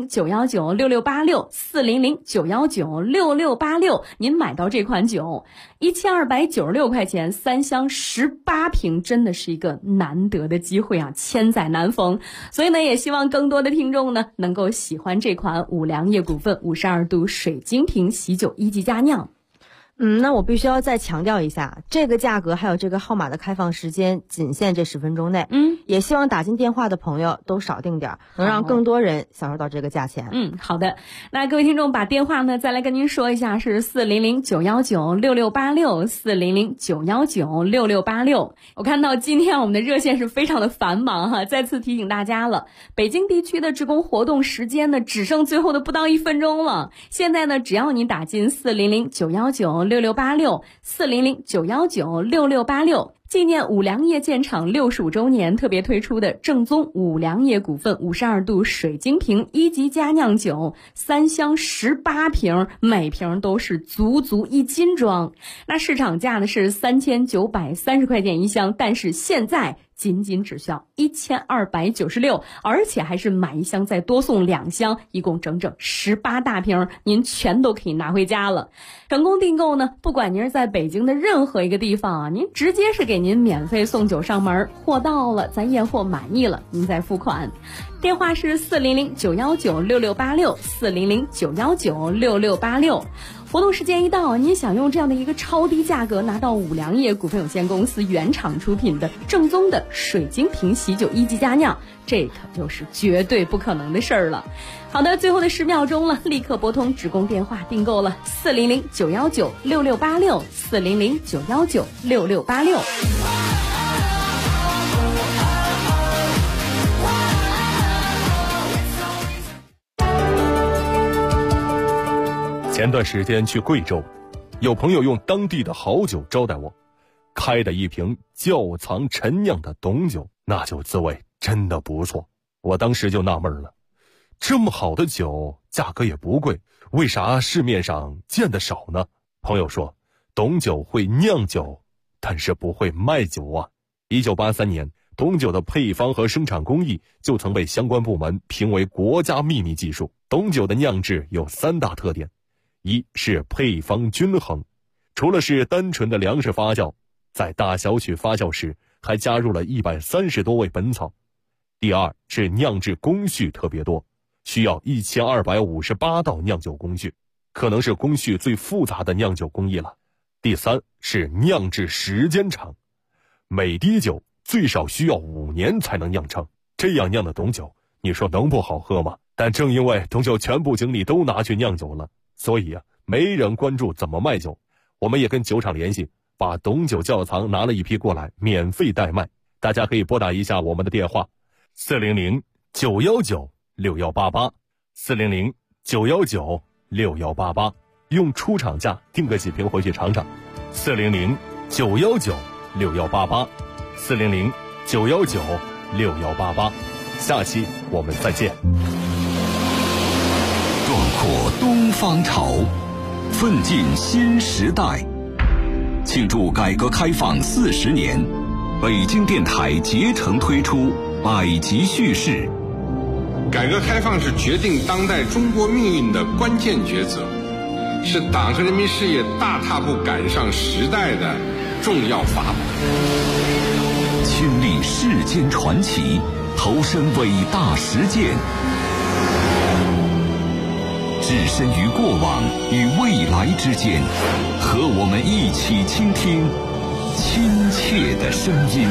[SPEAKER 14] 400-919-6686，400-919-6686，您买到这款酒，1296块钱，3箱18瓶，真的是一个难得的机会啊，千载难逢。所以呢，也希望更多的听众呢，能够喜欢这款五粮液股份52度水晶瓶喜酒1级佳酿。
[SPEAKER 15] 那我必须要再强调一下，这个价格还有这个号码的开放时间仅限这10分钟内。也希望打进电话的朋友都少订点，能让更多人享受到这个价钱。
[SPEAKER 14] 好的。那各位听众把电话呢再来跟您说一下，是400-919-6686，400-919-6686。我看到今天我们的热线是非常的繁忙哈，再次提醒大家了，北京地区的职工活动时间呢只剩最后的不到1分钟了。现在呢，只要你打进400-919-6686，400-919-6686，纪念五粮液建厂65周年特别推出的正宗五粮液股份52度水晶瓶1级佳酿酒，3箱18瓶，每瓶都是足1斤装。那市场价呢是3930块钱一箱，但是现在仅只需要1296，而且还是买一箱再多送2箱，一共整整18大瓶，您全都可以拿回家了。成功订购呢，不管您是在北京的任何一个地方啊，您直接是给您免费送酒上门，货到了咱验货满意了，您再付款。电话是400-919-6686，400-919-6686。活动时间一到，您想用这样的一个超低价格拿到五粮液股份有限公司原厂出品的正宗的水晶瓶喜酒1级佳酿，这可就是绝对不可能的事儿了。好的，最后的10秒钟了，立刻拨通职工电话订购了400-919-6686， 400-919-6686。
[SPEAKER 5] 前段时间去贵州，有朋友用当地的好酒招待我，开的一瓶窖藏陈酿的董酒，那就滋味真的不错。我当时就纳闷了，这么好的酒价格也不贵，为啥市面上见得少呢？朋友说，董酒会酿酒，但是不会卖酒啊。1983年，董酒的配方和生产工艺就曾被相关部门评为国家秘密技术。董酒的酿制有3大特点，一是配方均衡，除了是单纯的粮食发酵，在大小曲发酵时还加入了130多味本草。第二是酿制工序特别多，需要1258道酿酒工序，可能是工序最复杂的酿酒工艺了。第三是酿制时间长，每滴酒最少需要5年才能酿成，这样酿的董酒，你说能不好喝吗？但正因为董酒全部精力都拿去酿酒了，所以没人关注怎么卖酒。我们也跟酒厂联系，把董酒窖藏拿了一批过来，免费代卖。大家可以拨打一下我们的电话400-919-6188， 400-919-6188，用出厂价订个几瓶回去尝尝。400-919-6188， 400-919-6188。下期我们再见。
[SPEAKER 1] 壮阔东方潮，奋进新时代。庆祝改革开放40年，北京电台竭诚推出百集叙事。
[SPEAKER 16] 改革开放是决定当代中国命运的关键抉择，是党和人民事业大踏步赶上时代的重要法宝。
[SPEAKER 1] 亲历世间传奇，投身伟大实践。
[SPEAKER 17] 置身于过往与未来之间，和我们一起倾听亲切的声音。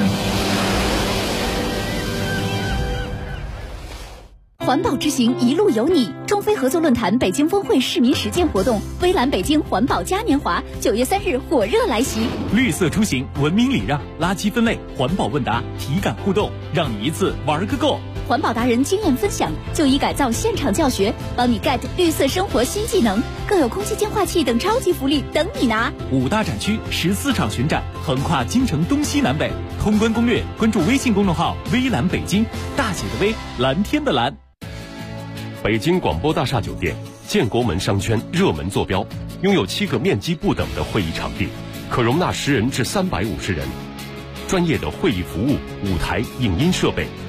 [SPEAKER 3] 环保之行，一路有你。中非合作论坛北京峰会市民实践活动，微蓝北京环保嘉年华9月3日火热来袭。
[SPEAKER 18] 绿色出行，文明礼让，垃圾分类，环保问答，体感互动，让你一次玩个够。
[SPEAKER 3] 环保达人经验分享，就医改造现场教学，帮你 get 绿色生活新技能，更有空气净化器等超级福利等你拿。
[SPEAKER 18] 5大展区，14场巡展，横跨京城东西南北。通关攻略，关注微信公众号“微蓝北京”，大写的微，蓝天的蓝。
[SPEAKER 5] 北京广播大厦酒店，建国门商圈热门坐标，拥有7个面积不等的会议场地，可容纳10人至350人。专业的会议服务、舞台、影音设备